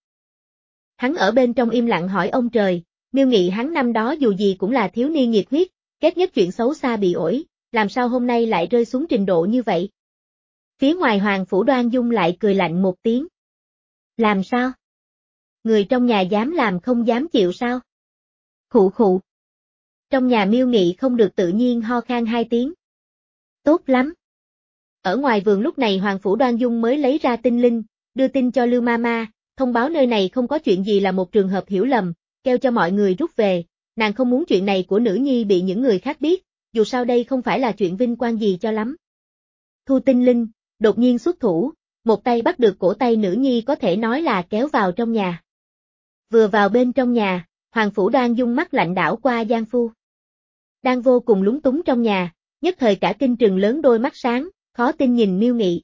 Hắn ở bên trong im lặng hỏi ông trời, Miêu Nghị hắn năm đó dù gì cũng là thiếu niên nhiệt huyết, ghét nhất chuyện xấu xa bị ổi, làm sao hôm nay lại rơi xuống trình độ như vậy? Phía ngoài Hoàng Phủ Đoan Dung lại cười lạnh một tiếng. Làm sao? Người trong nhà dám làm không dám chịu sao? Khụ khụ. Trong nhà Miêu Nghị không được tự nhiên ho khan hai tiếng. Tốt lắm. Ở ngoài vườn lúc này Hoàng Phủ Đoan Dung mới lấy ra tinh linh, đưa tin cho Lưu Mama, thông báo nơi này không có chuyện gì là một trường hợp hiểu lầm, kêu cho mọi người rút về, nàng không muốn chuyện này của nữ nhi bị những người khác biết, dù sao đây không phải là chuyện vinh quang gì cho lắm. Thu tinh linh, đột nhiên xuất thủ, một tay bắt được cổ tay nữ nhi có thể nói là kéo vào trong nhà. Vừa vào bên trong nhà, Hoàng Phủ Đoan Dung mắt lạnh đảo qua Giang Phu. Đang vô cùng lúng túng trong nhà, nhất thời cả kinh trừng lớn đôi mắt sáng, khó tin nhìn Miêu Nghị.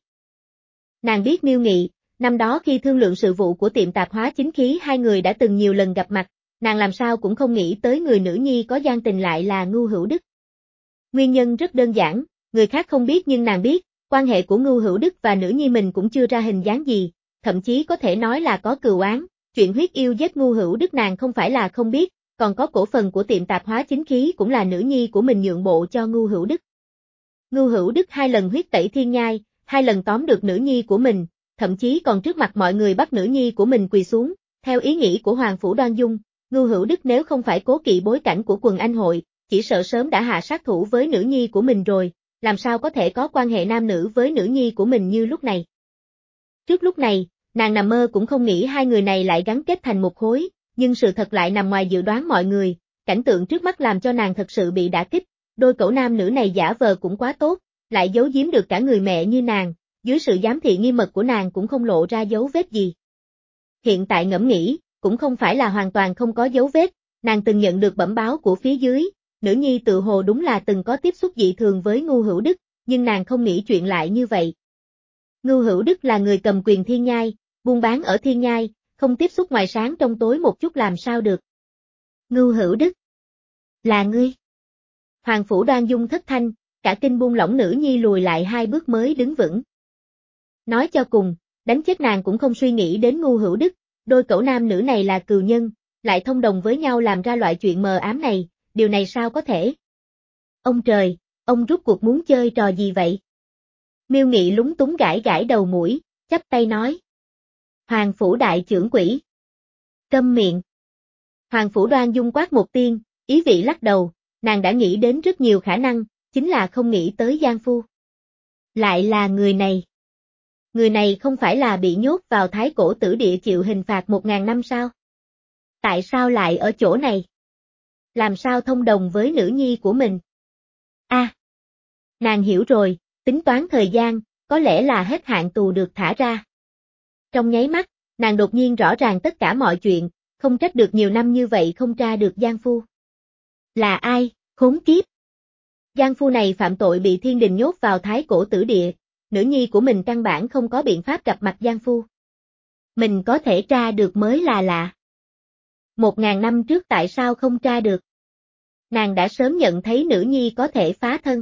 Nàng biết Miêu Nghị, năm đó khi thương lượng sự vụ của tiệm tạp hóa chính khí hai người đã từng nhiều lần gặp mặt, nàng làm sao cũng không nghĩ tới người nữ nhi có gian tình lại là Ngưu Hữu Đức. Nguyên nhân rất đơn giản, người khác không biết nhưng nàng biết, quan hệ của Ngưu Hữu Đức và nữ nhi mình cũng chưa ra hình dáng gì, thậm chí có thể nói là có cừu oán, chuyện huyết yêu giết Ngưu Hữu Đức nàng không phải là không biết, còn có cổ phần của tiệm tạp hóa chính khí cũng là nữ nhi của mình nhượng bộ cho Ngưu Hữu Đức. Ngưu Hữu Đức hai lần huyết tẩy thiên nhai, hai lần tóm được nữ nhi của mình, thậm chí còn trước mặt mọi người bắt nữ nhi của mình quỳ xuống, theo ý nghĩ của Hoàng Phủ Đoan Dung, Ngưu Hữu Đức nếu không phải cố kỵ bối cảnh của quần anh hội, chỉ sợ sớm đã hạ sát thủ với nữ nhi của mình rồi, làm sao có thể có quan hệ nam nữ với nữ nhi của mình như lúc này. Trước lúc này, nàng nằm mơ cũng không nghĩ hai người này lại gắn kết thành một khối, nhưng sự thật lại nằm ngoài dự đoán mọi người, cảnh tượng trước mắt làm cho nàng thật sự bị đả kích, đôi cẩu nam nữ này giả vờ cũng quá tốt, lại giấu giếm được cả người mẹ như nàng, dưới sự giám thị nghiêm mật của nàng cũng không lộ ra dấu vết gì. Hiện tại ngẫm nghĩ, cũng không phải là hoàn toàn không có dấu vết, nàng từng nhận được bẩm báo của phía dưới, nữ nhi tự hồ đúng là từng có tiếp xúc dị thường với Ngưu Hữu Đức, nhưng nàng không nghĩ chuyện lại như vậy. Ngưu Hữu Đức là người cầm quyền thiên nhai, buôn bán ở thiên nhai, không tiếp xúc ngoài sáng trong tối một chút làm sao được. Ngưu Hữu Đức. Là ngươi. Hoàng phủ Đoan Dung thất thanh, cả kinh buông lỏng nữ nhi lùi lại hai bước mới đứng vững. Nói cho cùng, đánh chết nàng cũng không suy nghĩ đến ngu hữu đức, đôi cẩu nam nữ này là cừu nhân, lại thông đồng với nhau làm ra loại chuyện mờ ám này, điều này sao có thể? Ông trời, ông rút cuộc muốn chơi trò gì vậy? Miêu Nghị lúng túng gãi gãi đầu mũi, chắp tay nói. Hoàng phủ đại trưởng quỷ. Câm miệng. Hoàng phủ Đoan Dung quát một tiếng, ý vị lắc đầu, nàng đã nghĩ đến rất nhiều khả năng, chính là không nghĩ tới Giang Phu. Lại là người này. Người này không phải là bị nhốt vào thái cổ tử địa chịu hình phạt một ngàn năm sao? Tại sao lại ở chỗ này? Làm sao thông đồng với nữ nhi của mình? A, à, nàng hiểu rồi, tính toán thời gian, có lẽ là hết hạn tù được thả ra. Trong nháy mắt, nàng đột nhiên rõ ràng tất cả mọi chuyện, không trách được nhiều năm như vậy không tra được Giang Phu. Là ai, khốn kiếp? Giang Phu này phạm tội bị thiên đình nhốt vào thái cổ tử địa, nữ nhi của mình căn bản không có biện pháp gặp mặt Giang Phu. Mình có thể tra được mới là lạ. Một ngàn năm trước tại sao không tra được? Nàng đã sớm nhận thấy nữ nhi có thể phá thân.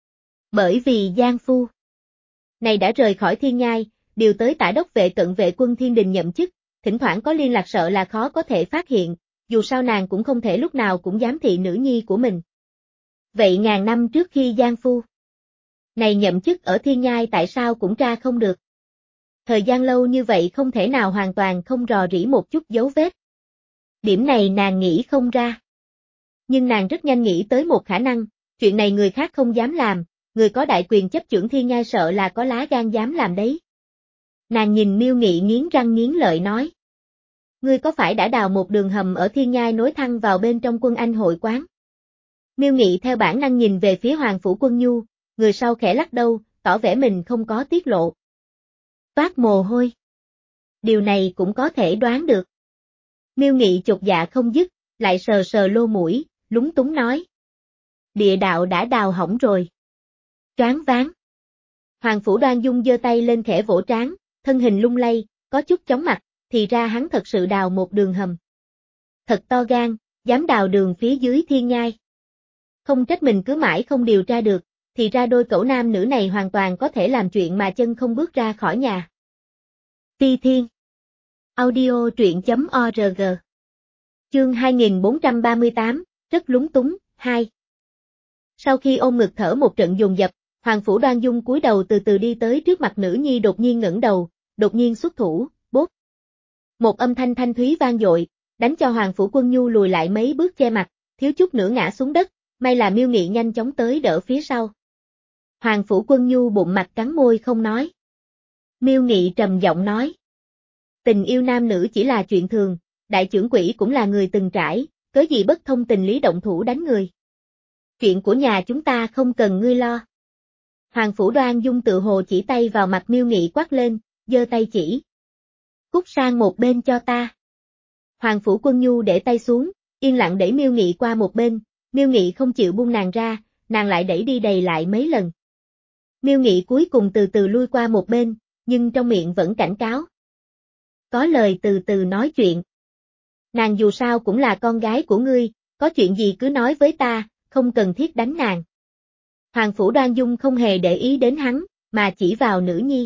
Bởi vì Giang Phu này đã rời khỏi thiên nhai, điều tới tả đốc vệ cận vệ quân thiên đình nhậm chức, thỉnh thoảng có liên lạc sợ là khó có thể phát hiện, dù sao nàng cũng không thể lúc nào cũng giám thị nữ nhi của mình. Vậy ngàn năm trước khi Giang Phu này nhậm chức ở thiên nhai tại sao cũng tra không được? Thời gian lâu như vậy không thể nào hoàn toàn không rò rỉ một chút dấu vết. Điểm này nàng nghĩ không ra. Nhưng nàng rất nhanh nghĩ tới một khả năng, chuyện này người khác không dám làm, người có đại quyền chấp chưởng thiên nhai sợ là có lá gan dám làm đấy. Nàng nhìn Miêu Nghị nghiến răng nghiến lợi nói. Ngươi có phải đã đào một đường hầm ở thiên nhai nối thẳng vào bên trong quân Anh hội quán? Miêu Nghị theo bản năng nhìn về phía Hoàng phủ Quân Nhu, người sau khẽ lắc đầu, tỏ vẻ mình không có tiết lộ. Toát mồ hôi. Điều này cũng có thể đoán được. Miêu Nghị chột dạ không dứt, lại sờ sờ lô mũi, lúng túng nói. Địa đạo đã đào hỏng rồi. Choáng váng. Hoàng phủ Đoan Dung giơ tay lên khẽ vỗ trán, thân hình lung lay, có chút chóng mặt, thì ra hắn thật sự đào một đường hầm. Thật to gan, dám đào đường phía dưới thiên nhai. Không trách mình cứ mãi không điều tra được, thì ra đôi cẩu nam nữ này hoàn toàn có thể làm chuyện mà chân không bước ra khỏi nhà. Ti Thiên. Audio truyện chấm org. Chương hai nghìn bốn trăm ba mươi tám, rất lúng túng, hai. Sau khi ôm ngực thở một trận dồn dập, Hoàng phủ Đoan Dung cúi đầu từ từ đi tới trước mặt nữ nhi đột nhiên ngẩng đầu, đột nhiên xuất thủ, bốp. Một âm thanh thanh thúy vang dội, đánh cho Hoàng phủ Quân Nhu lùi lại mấy bước che mặt, thiếu chút nữa ngã xuống đất, may là Miêu Nghị nhanh chóng tới đỡ phía sau. Hoàng phủ Quân Nhu bụng mặt cắn môi không nói. Miêu Nghị trầm giọng nói. Tình yêu nam nữ chỉ là chuyện thường, đại trưởng quỷ cũng là người từng trải, cớ gì bất thông tình lý động thủ đánh người. Chuyện của nhà chúng ta không cần ngươi lo. Hoàng phủ Đoan Dung tự hồ chỉ tay vào mặt Miêu Nghị quát lên, giơ tay chỉ. Cút sang một bên cho ta. Hoàng phủ Quân Nhu để tay xuống, yên lặng đẩy Miêu Nghị qua một bên, Miêu Nghị không chịu buông nàng ra, nàng lại đẩy đi đầy lại mấy lần. Miêu Nghị cuối cùng từ từ lui qua một bên, nhưng trong miệng vẫn cảnh cáo. Có lời từ từ nói chuyện. Nàng dù sao cũng là con gái của ngươi, có chuyện gì cứ nói với ta, không cần thiết đánh nàng. Hoàng phủ Đoan Dung không hề để ý đến hắn, mà chỉ vào nữ nhi.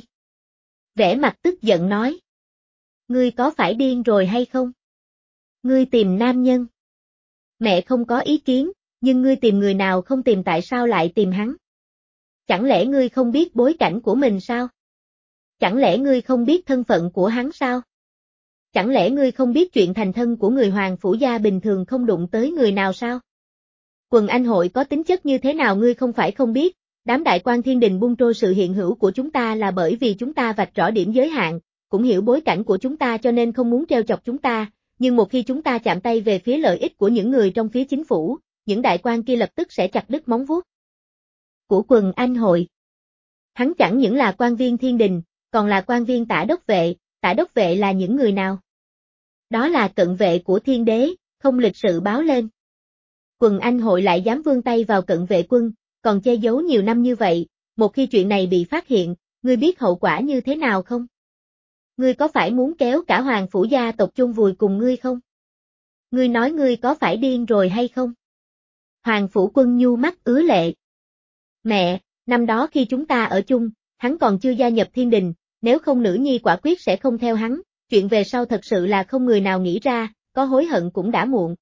Vẻ mặt tức giận nói. Ngươi có phải điên rồi hay không? Ngươi tìm nam nhân. Mẹ không có ý kiến, nhưng ngươi tìm người nào không tìm tại sao lại tìm hắn? Chẳng lẽ ngươi không biết bối cảnh của mình sao? Chẳng lẽ ngươi không biết thân phận của hắn sao? Chẳng lẽ ngươi không biết chuyện thành thân của người hoàng phủ gia bình thường không đụng tới người nào sao? Quần anh hội có tính chất như thế nào ngươi không phải không biết, đám đại quan thiên đình buông trôi sự hiện hữu của chúng ta là bởi vì chúng ta vạch rõ điểm giới hạn, cũng hiểu bối cảnh của chúng ta cho nên không muốn trêu chọc chúng ta, nhưng một khi chúng ta chạm tay về phía lợi ích của những người trong phía chính phủ, những đại quan kia lập tức sẽ chặt đứt móng vuốt của quần anh hội. Hắn chẳng những là quan viên thiên đình, còn là quan viên tả đốc vệ, tả đốc vệ là những người nào? Đó là cận vệ của thiên đế, không lịch sự báo lên. Quần anh hội lại dám vươn tay vào cận vệ quân, còn che giấu nhiều năm như vậy, một khi chuyện này bị phát hiện, ngươi biết hậu quả như thế nào không? Ngươi có phải muốn kéo cả hoàng phủ gia tộc chôn vùi cùng ngươi không? Ngươi nói ngươi có phải điên rồi hay không? Hoàng Phủ Quân Nhu mắt ứa lệ. Mẹ, năm đó khi chúng ta ở chung, hắn còn chưa gia nhập thiên đình, nếu không nữ nhi quả quyết sẽ không theo hắn, chuyện về sau thật sự là không người nào nghĩ ra, có hối hận cũng đã muộn.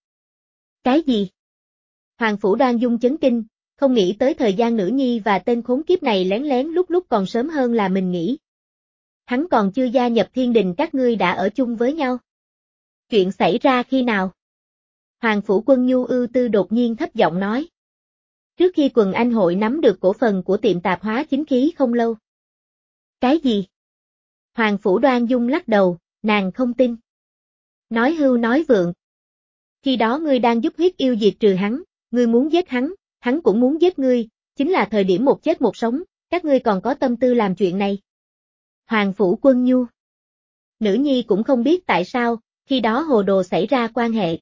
Cái gì? Hoàng Phủ Đoan Dung chấn kinh, không nghĩ tới thời gian nữ nhi và tên khốn kiếp này lén lén lúc lúc còn sớm hơn là mình nghĩ. Hắn còn chưa gia nhập thiên đình các ngươi đã ở chung với nhau. Chuyện xảy ra khi nào? Hoàng Phủ Quân Nhu ưu tư đột nhiên thấp giọng nói. Trước khi Quần Anh hội nắm được cổ phần của tiệm tạp hóa chính khí không lâu. Cái gì? Hoàng Phủ Đoan Dung lắc đầu, nàng không tin. Nói hưu nói vượng. Khi đó ngươi đang giúp huyết yêu diệt trừ hắn, ngươi muốn giết hắn, hắn cũng muốn giết ngươi, chính là thời điểm một chết một sống, các ngươi còn có tâm tư làm chuyện này. Hoàng Phủ Quân Nhu. Nữ nhi cũng không biết tại sao, khi đó hồ đồ xảy ra quan hệ.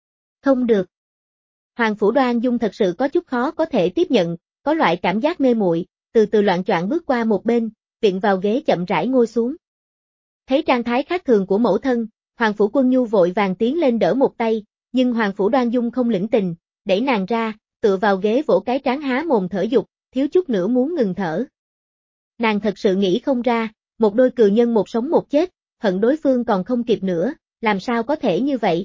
Không được. Hoàng Phủ Đoan Dung thật sự có chút khó có thể tiếp nhận, có loại cảm giác mê muội, từ từ loạn choạng bước qua một bên, viện vào ghế chậm rãi ngồi xuống. Thấy trạng thái khác thường của mẫu thân, Hoàng Phủ Quân Nhu vội vàng tiến lên đỡ một tay, nhưng Hoàng Phủ Đoan Dung không lĩnh tình, đẩy nàng ra, tựa vào ghế vỗ cái trán há mồm thở dục, thiếu chút nữa muốn ngừng thở. Nàng thật sự nghĩ không ra, một đôi cừu nhân một sống một chết, hận đối phương còn không kịp nữa, làm sao có thể như vậy?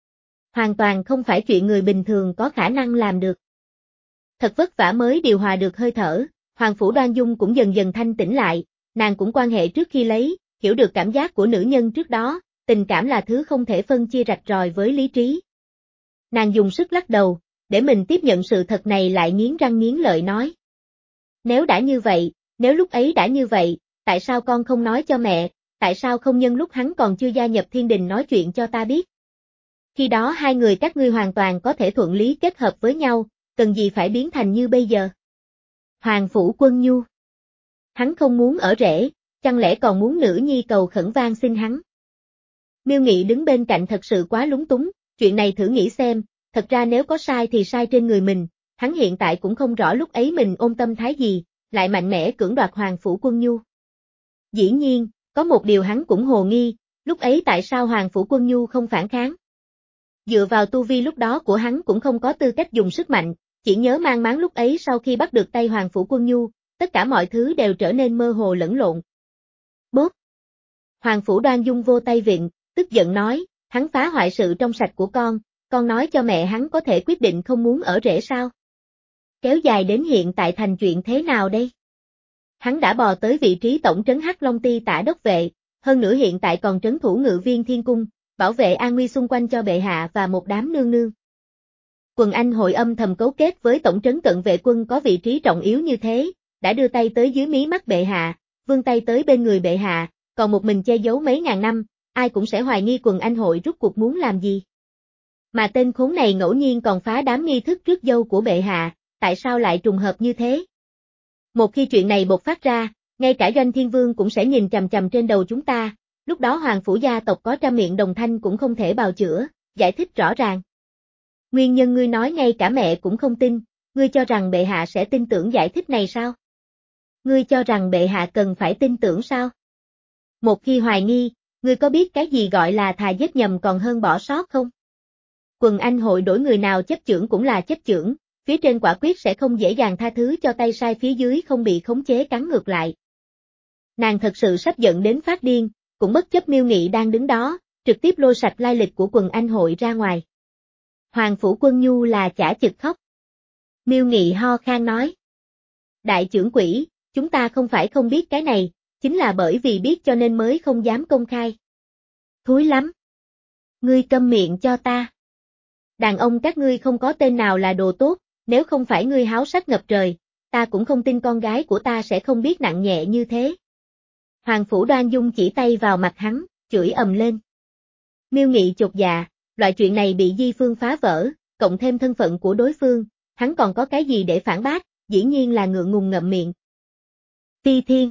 Hoàn toàn không phải chuyện người bình thường có khả năng làm được. Thật vất vả mới điều hòa được hơi thở, Hoàng Phủ Đoan Dung cũng dần dần thanh tĩnh lại, nàng cũng quan hệ trước khi lấy, hiểu được cảm giác của nữ nhân trước đó, tình cảm là thứ không thể phân chia rạch ròi với lý trí. Nàng dùng sức lắc đầu, để mình tiếp nhận sự thật này lại nghiến răng nghiến lợi nói. Nếu đã như vậy, nếu lúc ấy đã như vậy, tại sao con không nói cho mẹ, tại sao không nhân lúc hắn còn chưa gia nhập thiên đình nói chuyện cho ta biết? Khi đó hai người các ngươi hoàn toàn có thể thuận lý kết hợp với nhau, cần gì phải biến thành như bây giờ? Hoàng Phủ Quân Nhu. Hắn không muốn ở rể, chẳng lẽ còn muốn nữ nhi cầu khẩn van xin hắn? Miêu Nghị đứng bên cạnh thật sự quá lúng túng, chuyện này thử nghĩ xem, thật ra nếu có sai thì sai trên người mình, hắn hiện tại cũng không rõ lúc ấy mình ôm tâm thái gì, lại mạnh mẽ cưỡng đoạt Hoàng Phủ Quân Nhu. Dĩ nhiên, có một điều hắn cũng hồ nghi, lúc ấy tại sao Hoàng Phủ Quân Nhu không phản kháng? Dựa vào tu vi lúc đó của hắn cũng không có tư cách dùng sức mạnh, chỉ nhớ mang máng lúc ấy sau khi bắt được tay Hoàng Phủ Quân Nhu, tất cả mọi thứ đều trở nên mơ hồ lẫn lộn. Bốp! Hoàng Phủ Đoan Dung vô tay vịn, tức giận nói, hắn phá hoại sự trong sạch của con, con nói cho mẹ hắn có thể quyết định không muốn ở rể sao? Kéo dài đến hiện tại thành chuyện thế nào đây? Hắn đã bò tới vị trí tổng trấn Hắc Long Ti tả đốc vệ, hơn nữa hiện tại còn trấn thủ ngự viên thiên cung, bảo vệ an nguy xung quanh cho bệ hạ và một đám nương nương. Quần Anh hội âm thầm cấu kết với tổng trấn cận vệ quân có vị trí trọng yếu như thế, đã đưa tay tới dưới mí mắt bệ hạ, vươn tay tới bên người bệ hạ, còn một mình che giấu mấy ngàn năm, ai cũng sẽ hoài nghi Quần Anh hội rút cuộc muốn làm gì. Mà tên khốn này ngẫu nhiên còn phá đám nghi thức rước dâu của bệ hạ, tại sao lại trùng hợp như thế? Một khi chuyện này bộc phát ra, ngay cả Doanh Thiên Vương cũng sẽ nhìn chằm chằm trên đầu chúng ta, lúc đó Hoàng Phủ gia tộc có trăm miệng đồng thanh cũng không thể bào chữa, giải thích rõ ràng. Nguyên nhân ngươi nói ngay cả mẹ cũng không tin, ngươi cho rằng bệ hạ sẽ tin tưởng giải thích này sao? Ngươi cho rằng bệ hạ cần phải tin tưởng sao? Một khi hoài nghi, ngươi có biết cái gì gọi là thà giết nhầm còn hơn bỏ sót không? Quần Anh hội đổi người nào chấp chưởng cũng là chấp chưởng, phía trên quả quyết sẽ không dễ dàng tha thứ cho tay sai phía dưới không bị khống chế cắn ngược lại. Nàng thật sự sắp giận đến phát điên, cũng bất chấp Miêu Nghị đang đứng đó, trực tiếp lôi sạch lai lịch của Quần Anh hội ra ngoài. Hoàng Phủ Quân Nhu là chả chực khóc. Miêu Nghị ho khan nói. Đại trưởng quỹ, chúng ta không phải không biết cái này, chính là bởi vì biết cho nên mới không dám công khai. Thúi lắm. Ngươi câm miệng cho ta. Đàn ông các ngươi không có tên nào là đồ tốt, nếu không phải ngươi háo sắc ngập trời, ta cũng không tin con gái của ta sẽ không biết nặng nhẹ như thế. Hoàng Phủ Đoan Dung chỉ tay vào mặt hắn, chửi ầm lên. Miêu Nghị chột dạ, loại chuyện này bị Di Phương phá vỡ, cộng thêm thân phận của đối phương, hắn còn có cái gì để phản bác, dĩ nhiên là ngượng ngùng ngậm miệng. Ti Thiên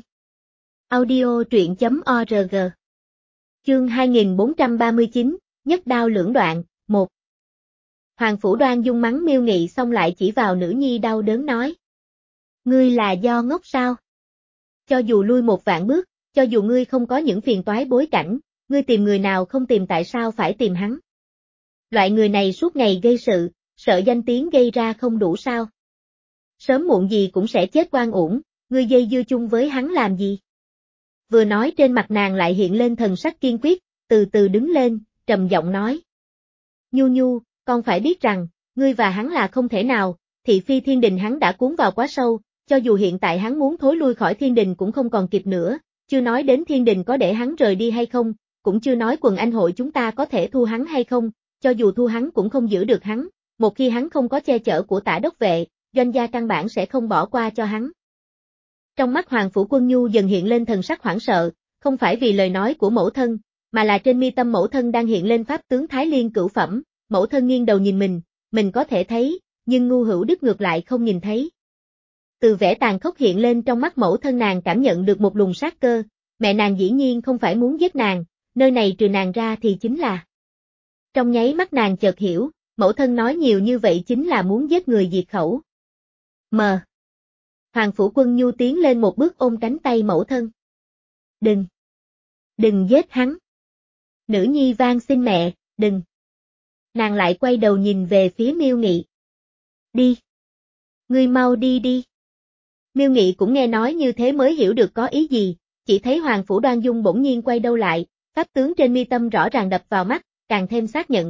Audio truyện chấm org Chương hai nghìn bốn trăm ba mươi chín, Nhất đao lưỡng đoạn, một Hoàng Phủ Đoan Dung mắng Miêu Nghị xong lại chỉ vào nữ nhi đau đớn nói. Ngươi là do ngốc sao? Cho dù lui một vạn bước, cho dù ngươi không có những phiền toái bối cảnh, ngươi tìm người nào không tìm tại sao phải tìm hắn? Loại người này suốt ngày gây sự, sợ danh tiếng gây ra không đủ sao. Sớm muộn gì cũng sẽ chết oan uổng, ngươi dây dưa chung với hắn làm gì? Vừa nói trên mặt nàng lại hiện lên thần sắc kiên quyết, từ từ đứng lên, trầm giọng nói. Nhu Nhu, con phải biết rằng, ngươi và hắn là không thể nào, thị phi thiên đình hắn đã cuốn vào quá sâu, cho dù hiện tại hắn muốn thối lui khỏi thiên đình cũng không còn kịp nữa, chưa nói đến thiên đình có để hắn rời đi hay không, cũng chưa nói quần anh hội chúng ta có thể thu hắn hay không, cho dù thu hắn cũng không giữ được hắn, một khi hắn không có che chở của Tả đốc vệ, doanh gia căn bản sẽ không bỏ qua cho hắn. Trong mắt Hoàng Phủ Quân Nhu dần hiện lên thần sắc hoảng sợ, không phải vì lời nói của mẫu thân, mà là trên mi tâm mẫu thân đang hiện lên pháp tướng Thái Liên cửu phẩm, mẫu thân nghiêng đầu nhìn mình, mình có thể thấy, nhưng Ngu Hữu Đức ngược lại không nhìn thấy. Từ vẻ tàn khốc hiện lên trong mắt mẫu thân nàng cảm nhận được một luồng sát cơ, mẹ nàng dĩ nhiên không phải muốn giết nàng, nơi này trừ nàng ra thì chính là. Trong nháy mắt nàng chợt hiểu, mẫu thân nói nhiều như vậy chính là muốn giết người diệt khẩu. Mờ. Hoàng Phủ Quân Nhu tiến lên một bước ôm cánh tay mẫu thân. Đừng. Đừng giết hắn. Nữ nhi van xin mẹ, đừng. Nàng lại quay đầu nhìn về phía Miêu Nghị. Đi. Ngươi mau đi đi. Miêu Nghị cũng nghe nói như thế mới hiểu được có ý gì, chỉ thấy Hoàng Phủ Đoan Dung bỗng nhiên quay đầu lại, pháp tướng trên mi tâm rõ ràng đập vào mắt, càng thêm xác nhận.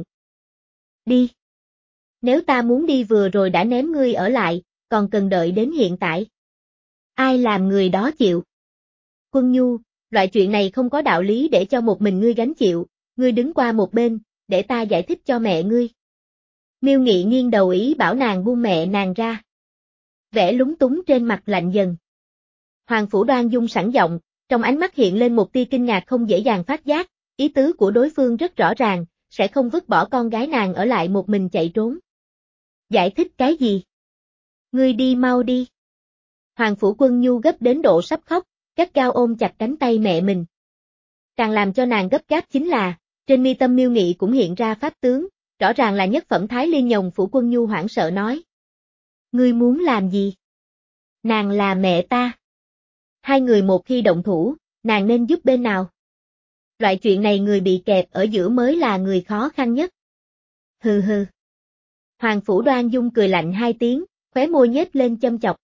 Đi. Nếu ta muốn đi vừa rồi đã ném ngươi ở lại, còn cần đợi đến hiện tại. Ai làm người đó chịu? Quân Nhu, loại chuyện này không có đạo lý để cho một mình ngươi gánh chịu, ngươi đứng qua một bên, để ta giải thích cho mẹ ngươi. Miêu Nghị nghiêng đầu ý bảo nàng buông mẹ nàng ra. Vẻ lúng túng trên mặt lạnh dần. Hoàng Phủ Đoan Dung sẵn giọng, trong ánh mắt hiện lên một tia kinh ngạc không dễ dàng phát giác, ý tứ của đối phương rất rõ ràng, sẽ không vứt bỏ con gái nàng ở lại một mình chạy trốn. Giải thích cái gì? Ngươi đi mau đi. Hoàng Phủ Quân Nhu gấp đến độ sắp khóc, gắt gao ôm chặt cánh tay mẹ mình. Càng làm cho nàng gấp gáp chính là, trên mi tâm Miêu Nghị cũng hiện ra pháp tướng, rõ ràng là nhất phẩm Thái Liên Nhồng Phủ Quân Nhu hoảng sợ nói. Ngươi muốn làm gì? Nàng là mẹ ta. Hai người một khi động thủ, nàng nên giúp bên nào? Loại chuyện này người bị kẹp ở giữa mới là người khó khăn nhất. Hừ hừ. Hoàng Phủ Đoan Dung cười lạnh hai tiếng, khóe môi nhếch lên châm chọc.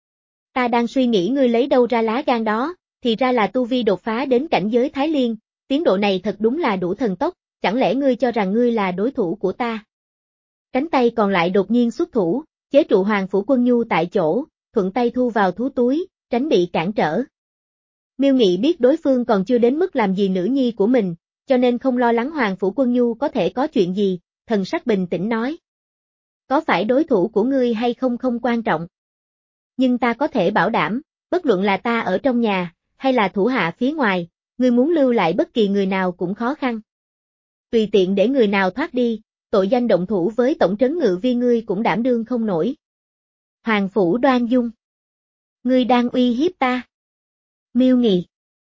Ta đang suy nghĩ ngươi lấy đâu ra lá gan đó, thì ra là tu vi đột phá đến cảnh giới Thái Liên, tiến độ này thật đúng là đủ thần tốc, chẳng lẽ ngươi cho rằng ngươi là đối thủ của ta? Cánh tay còn lại đột nhiên xuất thủ, chế trụ Hoàng Phủ Quân Nhu tại chỗ, thuận tay thu vào thú túi, tránh bị cản trở. Miêu Nghị biết đối phương còn chưa đến mức làm gì nữ nhi của mình, cho nên không lo lắng Hoàng Phủ Quân Nhu có thể có chuyện gì, thần sắc bình tĩnh nói. Có phải đối thủ của ngươi hay không không quan trọng. Nhưng ta có thể bảo đảm, bất luận là ta ở trong nhà, hay là thủ hạ phía ngoài, ngươi muốn lưu lại bất kỳ người nào cũng khó khăn. Tùy tiện để người nào thoát đi, tội danh động thủ với tổng trấn ngự viên ngươi cũng đảm đương không nổi. Hoàng Phủ Đoan Dung. Ngươi đang uy hiếp ta. Miêu Nghị.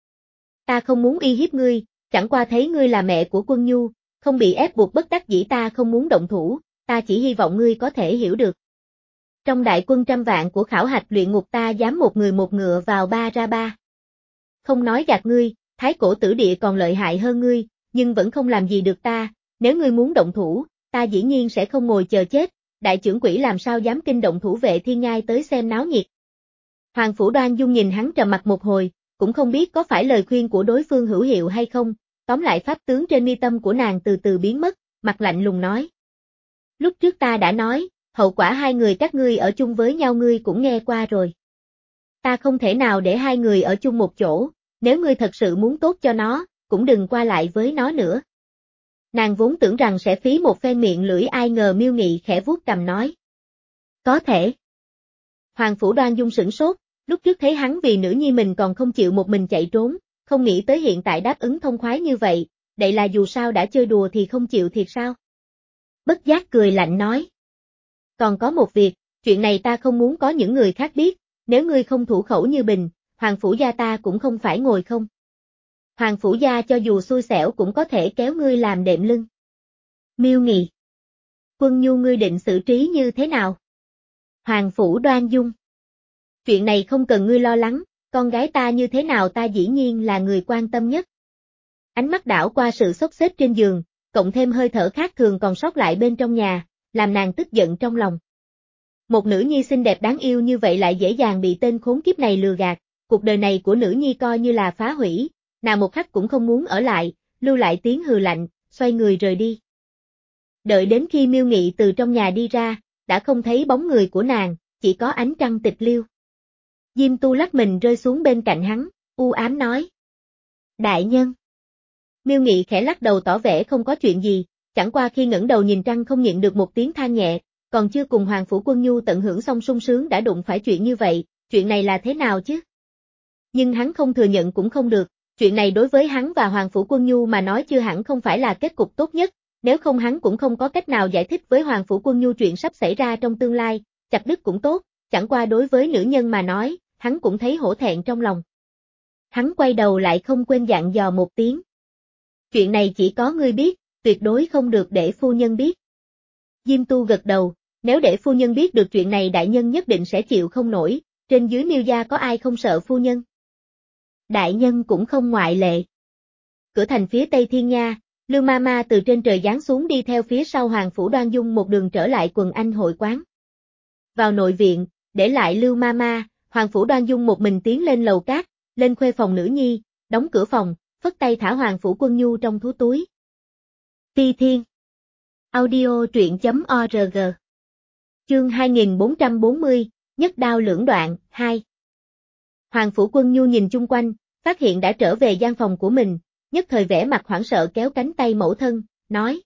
Ta không muốn uy hiếp ngươi, chẳng qua thấy ngươi là mẹ của Quân Nhu, không bị ép buộc bất đắc dĩ ta không muốn động thủ, ta chỉ hy vọng ngươi có thể hiểu được. Trong đại quân trăm vạn của khảo hạch luyện ngục ta dám một người một ngựa vào ba ra ba. Không nói gạt ngươi, thái cổ tử địa còn lợi hại hơn ngươi, nhưng vẫn không làm gì được ta, nếu ngươi muốn động thủ, ta dĩ nhiên sẽ không ngồi chờ chết, đại trưởng quỹ làm sao dám kinh động thủ vệ thiên ngai tới xem náo nhiệt. Hoàng Phủ Đoan Dung nhìn hắn trầm mặt một hồi, cũng không biết có phải lời khuyên của đối phương hữu hiệu hay không, tóm lại pháp tướng trên mi tâm của nàng từ từ biến mất, mặt lạnh lùng nói. Lúc trước ta đã nói, hậu quả hai người các ngươi ở chung với nhau ngươi cũng nghe qua rồi. Ta không thể nào để hai người ở chung một chỗ, nếu ngươi thật sự muốn tốt cho nó, cũng đừng qua lại với nó nữa. Nàng vốn tưởng rằng sẽ phí một phen miệng lưỡi ai ngờ Miêu Nghị khẽ vuốt cằm nói. Có thể. Hoàng Phủ Đoan Dung sửng sốt, lúc trước thấy hắn vì nữ nhi mình còn không chịu một mình chạy trốn, không nghĩ tới hiện tại đáp ứng thông khoái như vậy, đây là dù sao đã chơi đùa thì không chịu thiệt sao? Bất giác cười lạnh nói. Còn có một việc, chuyện này ta không muốn có những người khác biết, nếu ngươi không thủ khẩu như bình, Hoàng Phủ gia ta cũng không phải ngồi không. Hoàng Phủ gia cho dù xui xẻo cũng có thể kéo ngươi làm đệm lưng. Miêu Nghị. Quân Nhu ngươi định xử trí như thế nào? Hoàng Phủ Đoan Dung. Chuyện này không cần ngươi lo lắng, con gái ta như thế nào ta dĩ nhiên là người quan tâm nhất. Ánh mắt đảo qua sự xốc xếp trên giường, cộng thêm hơi thở khác thường còn sót lại bên trong nhà, làm nàng tức giận trong lòng. Một nữ nhi xinh đẹp đáng yêu như vậy lại dễ dàng bị tên khốn kiếp này lừa gạt, cuộc đời này của nữ nhi coi như là phá hủy, nàng một khắc cũng không muốn ở lại, lưu lại tiếng hừ lạnh, xoay người rời đi. Đợi đến khi Miêu Nghị từ trong nhà đi ra, đã không thấy bóng người của nàng, chỉ có ánh trăng tịch liêu. Diêm Tu lắc mình rơi xuống bên cạnh hắn, u ám nói. Đại nhân. Miêu Nghị khẽ lắc đầu tỏ vẻ không có chuyện gì, chẳng qua khi ngẩng đầu nhìn trăng không nhịn được một tiếng than nhẹ, còn chưa cùng Hoàng Phủ Quân Nhu tận hưởng xong sung sướng đã đụng phải chuyện như vậy, chuyện này là thế nào chứ? Nhưng hắn không thừa nhận cũng không được, chuyện này đối với hắn và Hoàng Phủ Quân Nhu mà nói chưa hẳn không phải là kết cục tốt nhất, nếu không hắn cũng không có cách nào giải thích với Hoàng Phủ Quân Nhu chuyện sắp xảy ra trong tương lai, chặt đứt cũng tốt, chẳng qua đối với nữ nhân mà nói, hắn cũng thấy hổ thẹn trong lòng. Hắn quay đầu lại không quên dặn dò một tiếng. Chuyện này chỉ có ngươi biết, tuyệt đối không được để phu nhân biết. Diêm Tu gật đầu, nếu để phu nhân biết được chuyện này đại nhân nhất định sẽ chịu không nổi, trên dưới Miêu gia có ai không sợ phu nhân? Đại nhân cũng không ngoại lệ. Cửa thành phía Tây Thiên Nha, Lưu Ma Ma từ trên trời giáng xuống đi theo phía sau Hoàng Phủ Đoan Dung một đường trở lại quần anh hội quán. Vào nội viện, để lại Lưu Ma Ma, Hoàng Phủ Đoan Dung một mình tiến lên lầu cát, lên khuê phòng nữ nhi, đóng cửa phòng, phất tay thả Hoàng Phủ Quân Nhu trong thú túi. Ti Thiên. Audio truyện chấm org. Chương hai nghìn bốn trăm bốn mươi, nhất đao lưỡng đoạn, hai. Hoàng Phủ Quân Nhu nhìn chung quanh, phát hiện đã trở về gian phòng của mình, nhất thời vẻ mặt hoảng sợ kéo cánh tay mẫu thân, nói.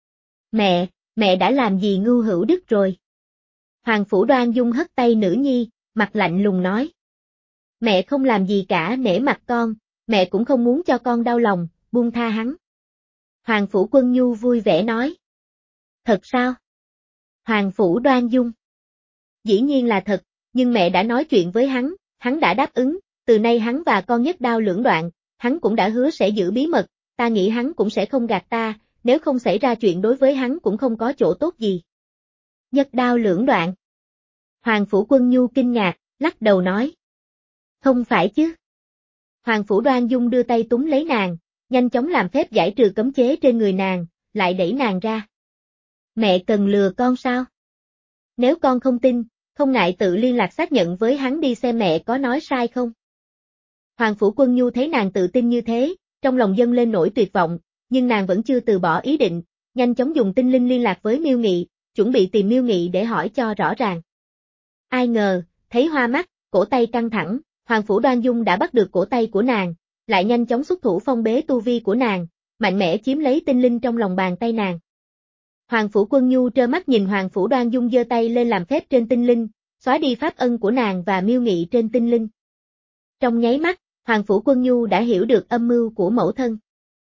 Mẹ, mẹ đã làm gì Ngưu Hữu Đức rồi? Hoàng Phủ Đoan Dung hất tay nữ nhi, mặt lạnh lùng nói. Mẹ không làm gì cả nể mặt con, mẹ cũng không muốn cho con đau lòng, buông tha hắn. Hoàng Phủ Quân Nhu vui vẻ nói. Thật sao? Hoàng Phủ Đoan Dung. Dĩ nhiên là thật, nhưng mẹ đã nói chuyện với hắn, hắn đã đáp ứng, từ nay hắn và con nhất đao lưỡng đoạn, hắn cũng đã hứa sẽ giữ bí mật, ta nghĩ hắn cũng sẽ không gạt ta, nếu không xảy ra chuyện đối với hắn cũng không có chỗ tốt gì. Nhất đao lưỡng đoạn. Hoàng Phủ Quân Nhu kinh ngạc, lắc đầu nói. Không phải chứ. Hoàng Phủ Đoan Dung đưa tay túm lấy nàng, nhanh chóng làm phép giải trừ cấm chế trên người nàng, lại đẩy nàng ra. Mẹ cần lừa con sao? Nếu con không tin, không ngại tự liên lạc xác nhận với hắn đi xem mẹ có nói sai không. Hoàng Phủ Quân Nhu thấy nàng tự tin như thế, trong lòng dâng lên nỗi tuyệt vọng, nhưng nàng vẫn chưa từ bỏ ý định, nhanh chóng dùng tinh linh liên lạc với Miêu Nghị, chuẩn bị tìm Miêu Nghị để hỏi cho rõ ràng. Ai ngờ, thấy hoa mắt, cổ tay căng thẳng, Hoàng Phủ Đoan Dung đã bắt được cổ tay của nàng, lại nhanh chóng xuất thủ phong bế tu vi của nàng, mạnh mẽ chiếm lấy tinh linh trong lòng bàn tay nàng. Hoàng Phủ Quân Nhu trơ mắt nhìn Hoàng Phủ Đoan Dung giơ tay lên làm phép trên tinh linh, xóa đi pháp ân của nàng và Miêu Nghị trên tinh linh. Trong nháy mắt, Hoàng Phủ Quân Nhu đã hiểu được âm mưu của mẫu thân.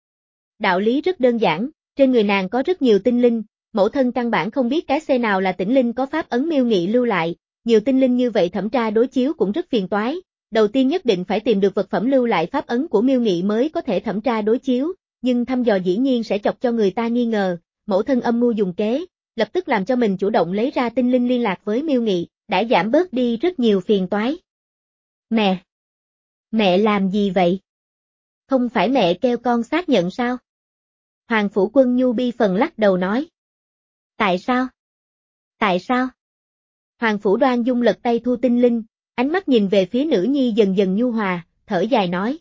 Đạo lý rất đơn giản, trên người nàng có rất nhiều tinh linh, mẫu thân căn bản không biết cái xe nào là tinh linh có pháp ấn Miêu Nghị lưu lại, nhiều tinh linh như vậy thẩm tra đối chiếu cũng rất phiền toái, đầu tiên nhất định phải tìm được vật phẩm lưu lại pháp ấn của Miêu Nghị mới có thể thẩm tra đối chiếu, nhưng thăm dò dĩ nhiên sẽ chọc cho người ta nghi ngờ, mẫu thân âm mưu dùng kế, lập tức làm cho mình chủ động lấy ra tinh linh liên lạc với Miêu Nghị, đã giảm bớt đi rất nhiều phiền toái. Mẹ! Mẹ làm gì vậy? Không phải mẹ kêu con xác nhận sao? Hoàng Phủ Quân Nhu bi phần lắc đầu nói. Tại sao? Tại sao? Hoàng Phủ Đoan Dung lật tay thu tinh linh, ánh mắt nhìn về phía nữ nhi dần dần nhu hòa, thở dài nói.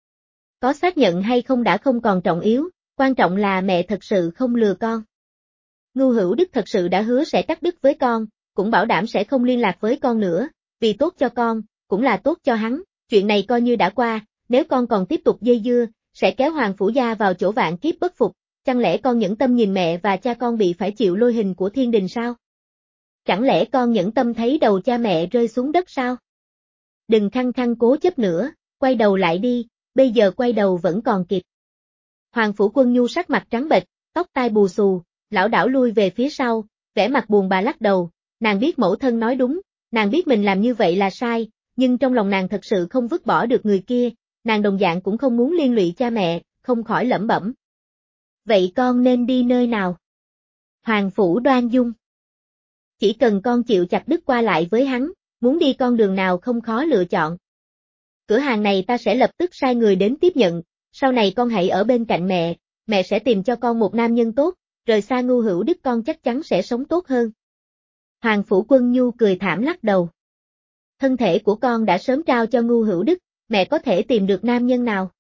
Có xác nhận hay không đã không còn trọng yếu, quan trọng là mẹ thật sự không lừa con. Ngưu Hữu Đức thật sự đã hứa sẽ cắt đứt với con, cũng bảo đảm sẽ không liên lạc với con nữa, vì tốt cho con, cũng là tốt cho hắn, chuyện này coi như đã qua, nếu con còn tiếp tục dây dưa, sẽ kéo Hoàng Phủ gia vào chỗ vạn kiếp bất phục, chẳng lẽ con nhẫn tâm nhìn mẹ và cha con bị phải chịu lôi hình của thiên đình sao? Chẳng lẽ con nhẫn tâm thấy đầu cha mẹ rơi xuống đất sao? Đừng khăng khăng cố chấp nữa, quay đầu lại đi, bây giờ quay đầu vẫn còn kịp. Hoàng Phủ Quân Nhu sắc mặt trắng bệch, tóc tai bù xù, lảo đảo lui về phía sau, vẻ mặt buồn bã lắc đầu, nàng biết mẫu thân nói đúng, nàng biết mình làm như vậy là sai, nhưng trong lòng nàng thật sự không vứt bỏ được người kia, nàng đồng dạng cũng không muốn liên lụy cha mẹ, không khỏi lẩm bẩm. Vậy con nên đi nơi nào? Hoàng Phủ Đoan Dung. Chỉ cần con chịu chặt đứt qua lại với hắn, muốn đi con đường nào không khó lựa chọn. Cửa hàng này ta sẽ lập tức sai người đến tiếp nhận, sau này con hãy ở bên cạnh mẹ, mẹ sẽ tìm cho con một nam nhân tốt, rời xa Ngưu Hữu Đức con chắc chắn sẽ sống tốt hơn. Hoàng Phủ Quân Nhu cười thảm lắc đầu. Thân thể của con đã sớm trao cho Ngưu Hữu Đức, mẹ có thể tìm được nam nhân nào?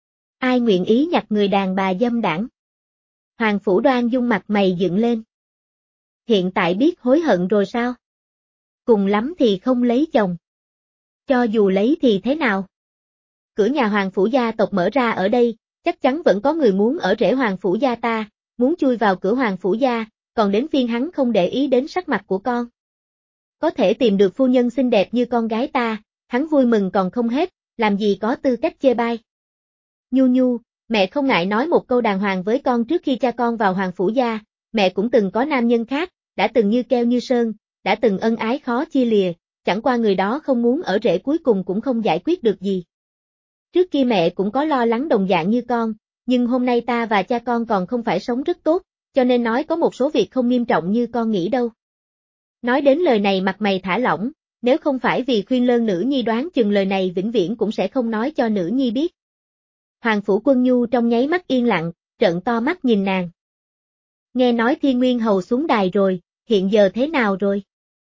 Ai nguyện ý nhặt người đàn bà dâm đảng? Hoàng Phủ Đoan Dung mặt mày dựng lên. Hiện tại biết hối hận rồi sao? Cùng lắm thì không lấy chồng. Cho dù lấy thì thế nào? Cửa nhà Hoàng Phủ gia tộc mở ra ở đây, chắc chắn vẫn có người muốn ở rễ Hoàng Phủ gia ta, muốn chui vào cửa Hoàng Phủ gia, còn đến phiên hắn không để ý đến sắc mặt của con. Có thể tìm được phu nhân xinh đẹp như con gái ta, hắn vui mừng còn không hết, làm gì có tư cách chê bai. Nhu Nhu, mẹ không ngại nói một câu đàng hoàng với con trước khi cha con vào Hoàng Phủ gia, mẹ cũng từng có nam nhân khác, đã từng như keo như sơn, đã từng ân ái khó chia lìa, chẳng qua người đó không muốn ở rễ cuối cùng cũng không giải quyết được gì. Trước kia mẹ cũng có lo lắng đồng dạng như con, nhưng hôm nay ta và cha con còn không phải sống rất tốt, cho nên nói có một số việc không nghiêm trọng như con nghĩ đâu. Nói đến lời này mặt mày thả lỏng, nếu không phải vì khuyên lơn nữ nhi đoán chừng lời này vĩnh viễn cũng sẽ không nói cho nữ nhi biết. Hoàng Phủ Quân Nhu trong nháy mắt yên lặng, trợn to mắt nhìn nàng. Nghe nói Thiên Nguyên Hầu xuống đài rồi, hiện giờ thế nào rồi?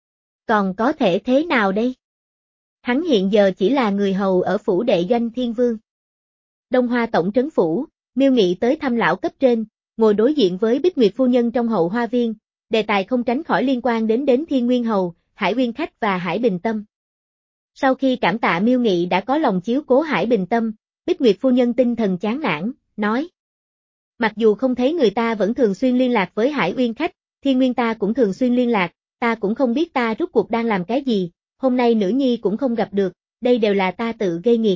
Còn có thể thế nào đây? Hắn hiện giờ chỉ là người hầu ở phủ đệ doanh Thiên Vương. Đông Hoa Tổng trấn phủ, Miêu Nghị tới thăm lão cấp trên, ngồi đối diện với Bích Nguyệt phu nhân trong hậu hoa viên, đề tài không tránh khỏi liên quan đến đến Thiên Nguyên Hầu, Hải Uyên Khách và Hải Bình Tâm. Sau khi cảm tạ Miêu Nghị đã có lòng chiếu cố Hải Bình Tâm, Bích Nguyệt phu nhân tinh thần chán nản, nói. Mặc dù không thấy người ta vẫn thường xuyên liên lạc với Hải Uyên Khách, Thiên Nguyên ta cũng thường xuyên liên lạc, ta cũng không biết ta rốt cuộc đang làm cái gì, hôm nay nữ nhi cũng không gặp được, đây đều là ta tự gây nghiệt.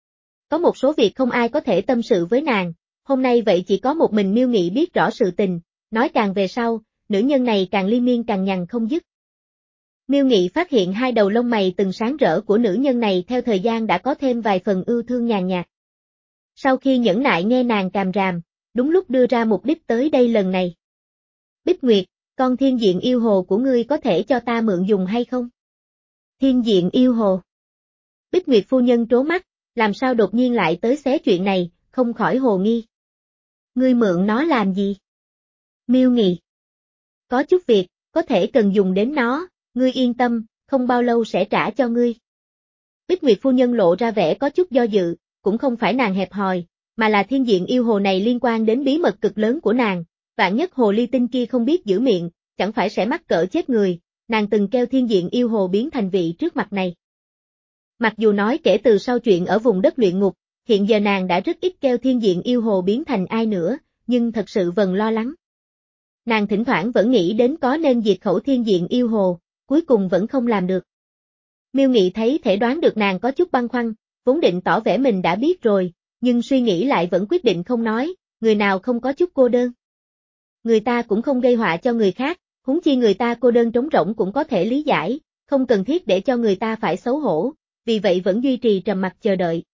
Có một số việc không ai có thể tâm sự với nàng, hôm nay vậy chỉ có một mình Miêu Nghị biết rõ sự tình, nói càng về sau, nữ nhân này càng liên miên càng nhằn không dứt. Miêu Nghị phát hiện hai đầu lông mày từng sáng rỡ của nữ nhân này theo thời gian đã có thêm vài phần ưu thương nhàn nhạt. Sau khi nhẫn nại nghe nàng càm ràm, đúng lúc đưa ra mục đích tới đây lần này. Bích Nguyệt, con thiên diện yêu hồ của ngươi có thể cho ta mượn dùng hay không? Thiên diện yêu hồ. Bích Nguyệt phu nhân trố mắt, làm sao đột nhiên lại tới xé chuyện này, không khỏi hồ nghi. Ngươi mượn nó làm gì? Miêu Nghị. Có chút việc, có thể cần dùng đến nó, ngươi yên tâm, không bao lâu sẽ trả cho ngươi. Bích Nguyệt phu nhân lộ ra vẻ có chút do dự, cũng không phải nàng hẹp hòi, mà là thiên diện yêu hồ này liên quan đến bí mật cực lớn của nàng, vạn nhất hồ ly tinh kia không biết giữ miệng, chẳng phải sẽ mắc cỡ chết người, nàng từng kêu thiên diện yêu hồ biến thành vị trước mặt này. Mặc dù nói kể từ sau chuyện ở vùng đất luyện ngục, hiện giờ nàng đã rất ít kêu thiên diện yêu hồ biến thành ai nữa, nhưng thật sự vẫn lo lắng. Nàng thỉnh thoảng vẫn nghĩ đến có nên diệt khẩu thiên diện yêu hồ, cuối cùng vẫn không làm được. Miêu Nghị thấy thể đoán được nàng có chút băn khoăn, vốn định tỏ vẻ mình đã biết rồi, nhưng suy nghĩ lại vẫn quyết định không nói, người nào không có chút cô đơn. Người ta cũng không gây họa cho người khác, huống chi người ta cô đơn trống rỗng cũng có thể lý giải, không cần thiết để cho người ta phải xấu hổ, vì vậy vẫn duy trì trầm mặc chờ đợi.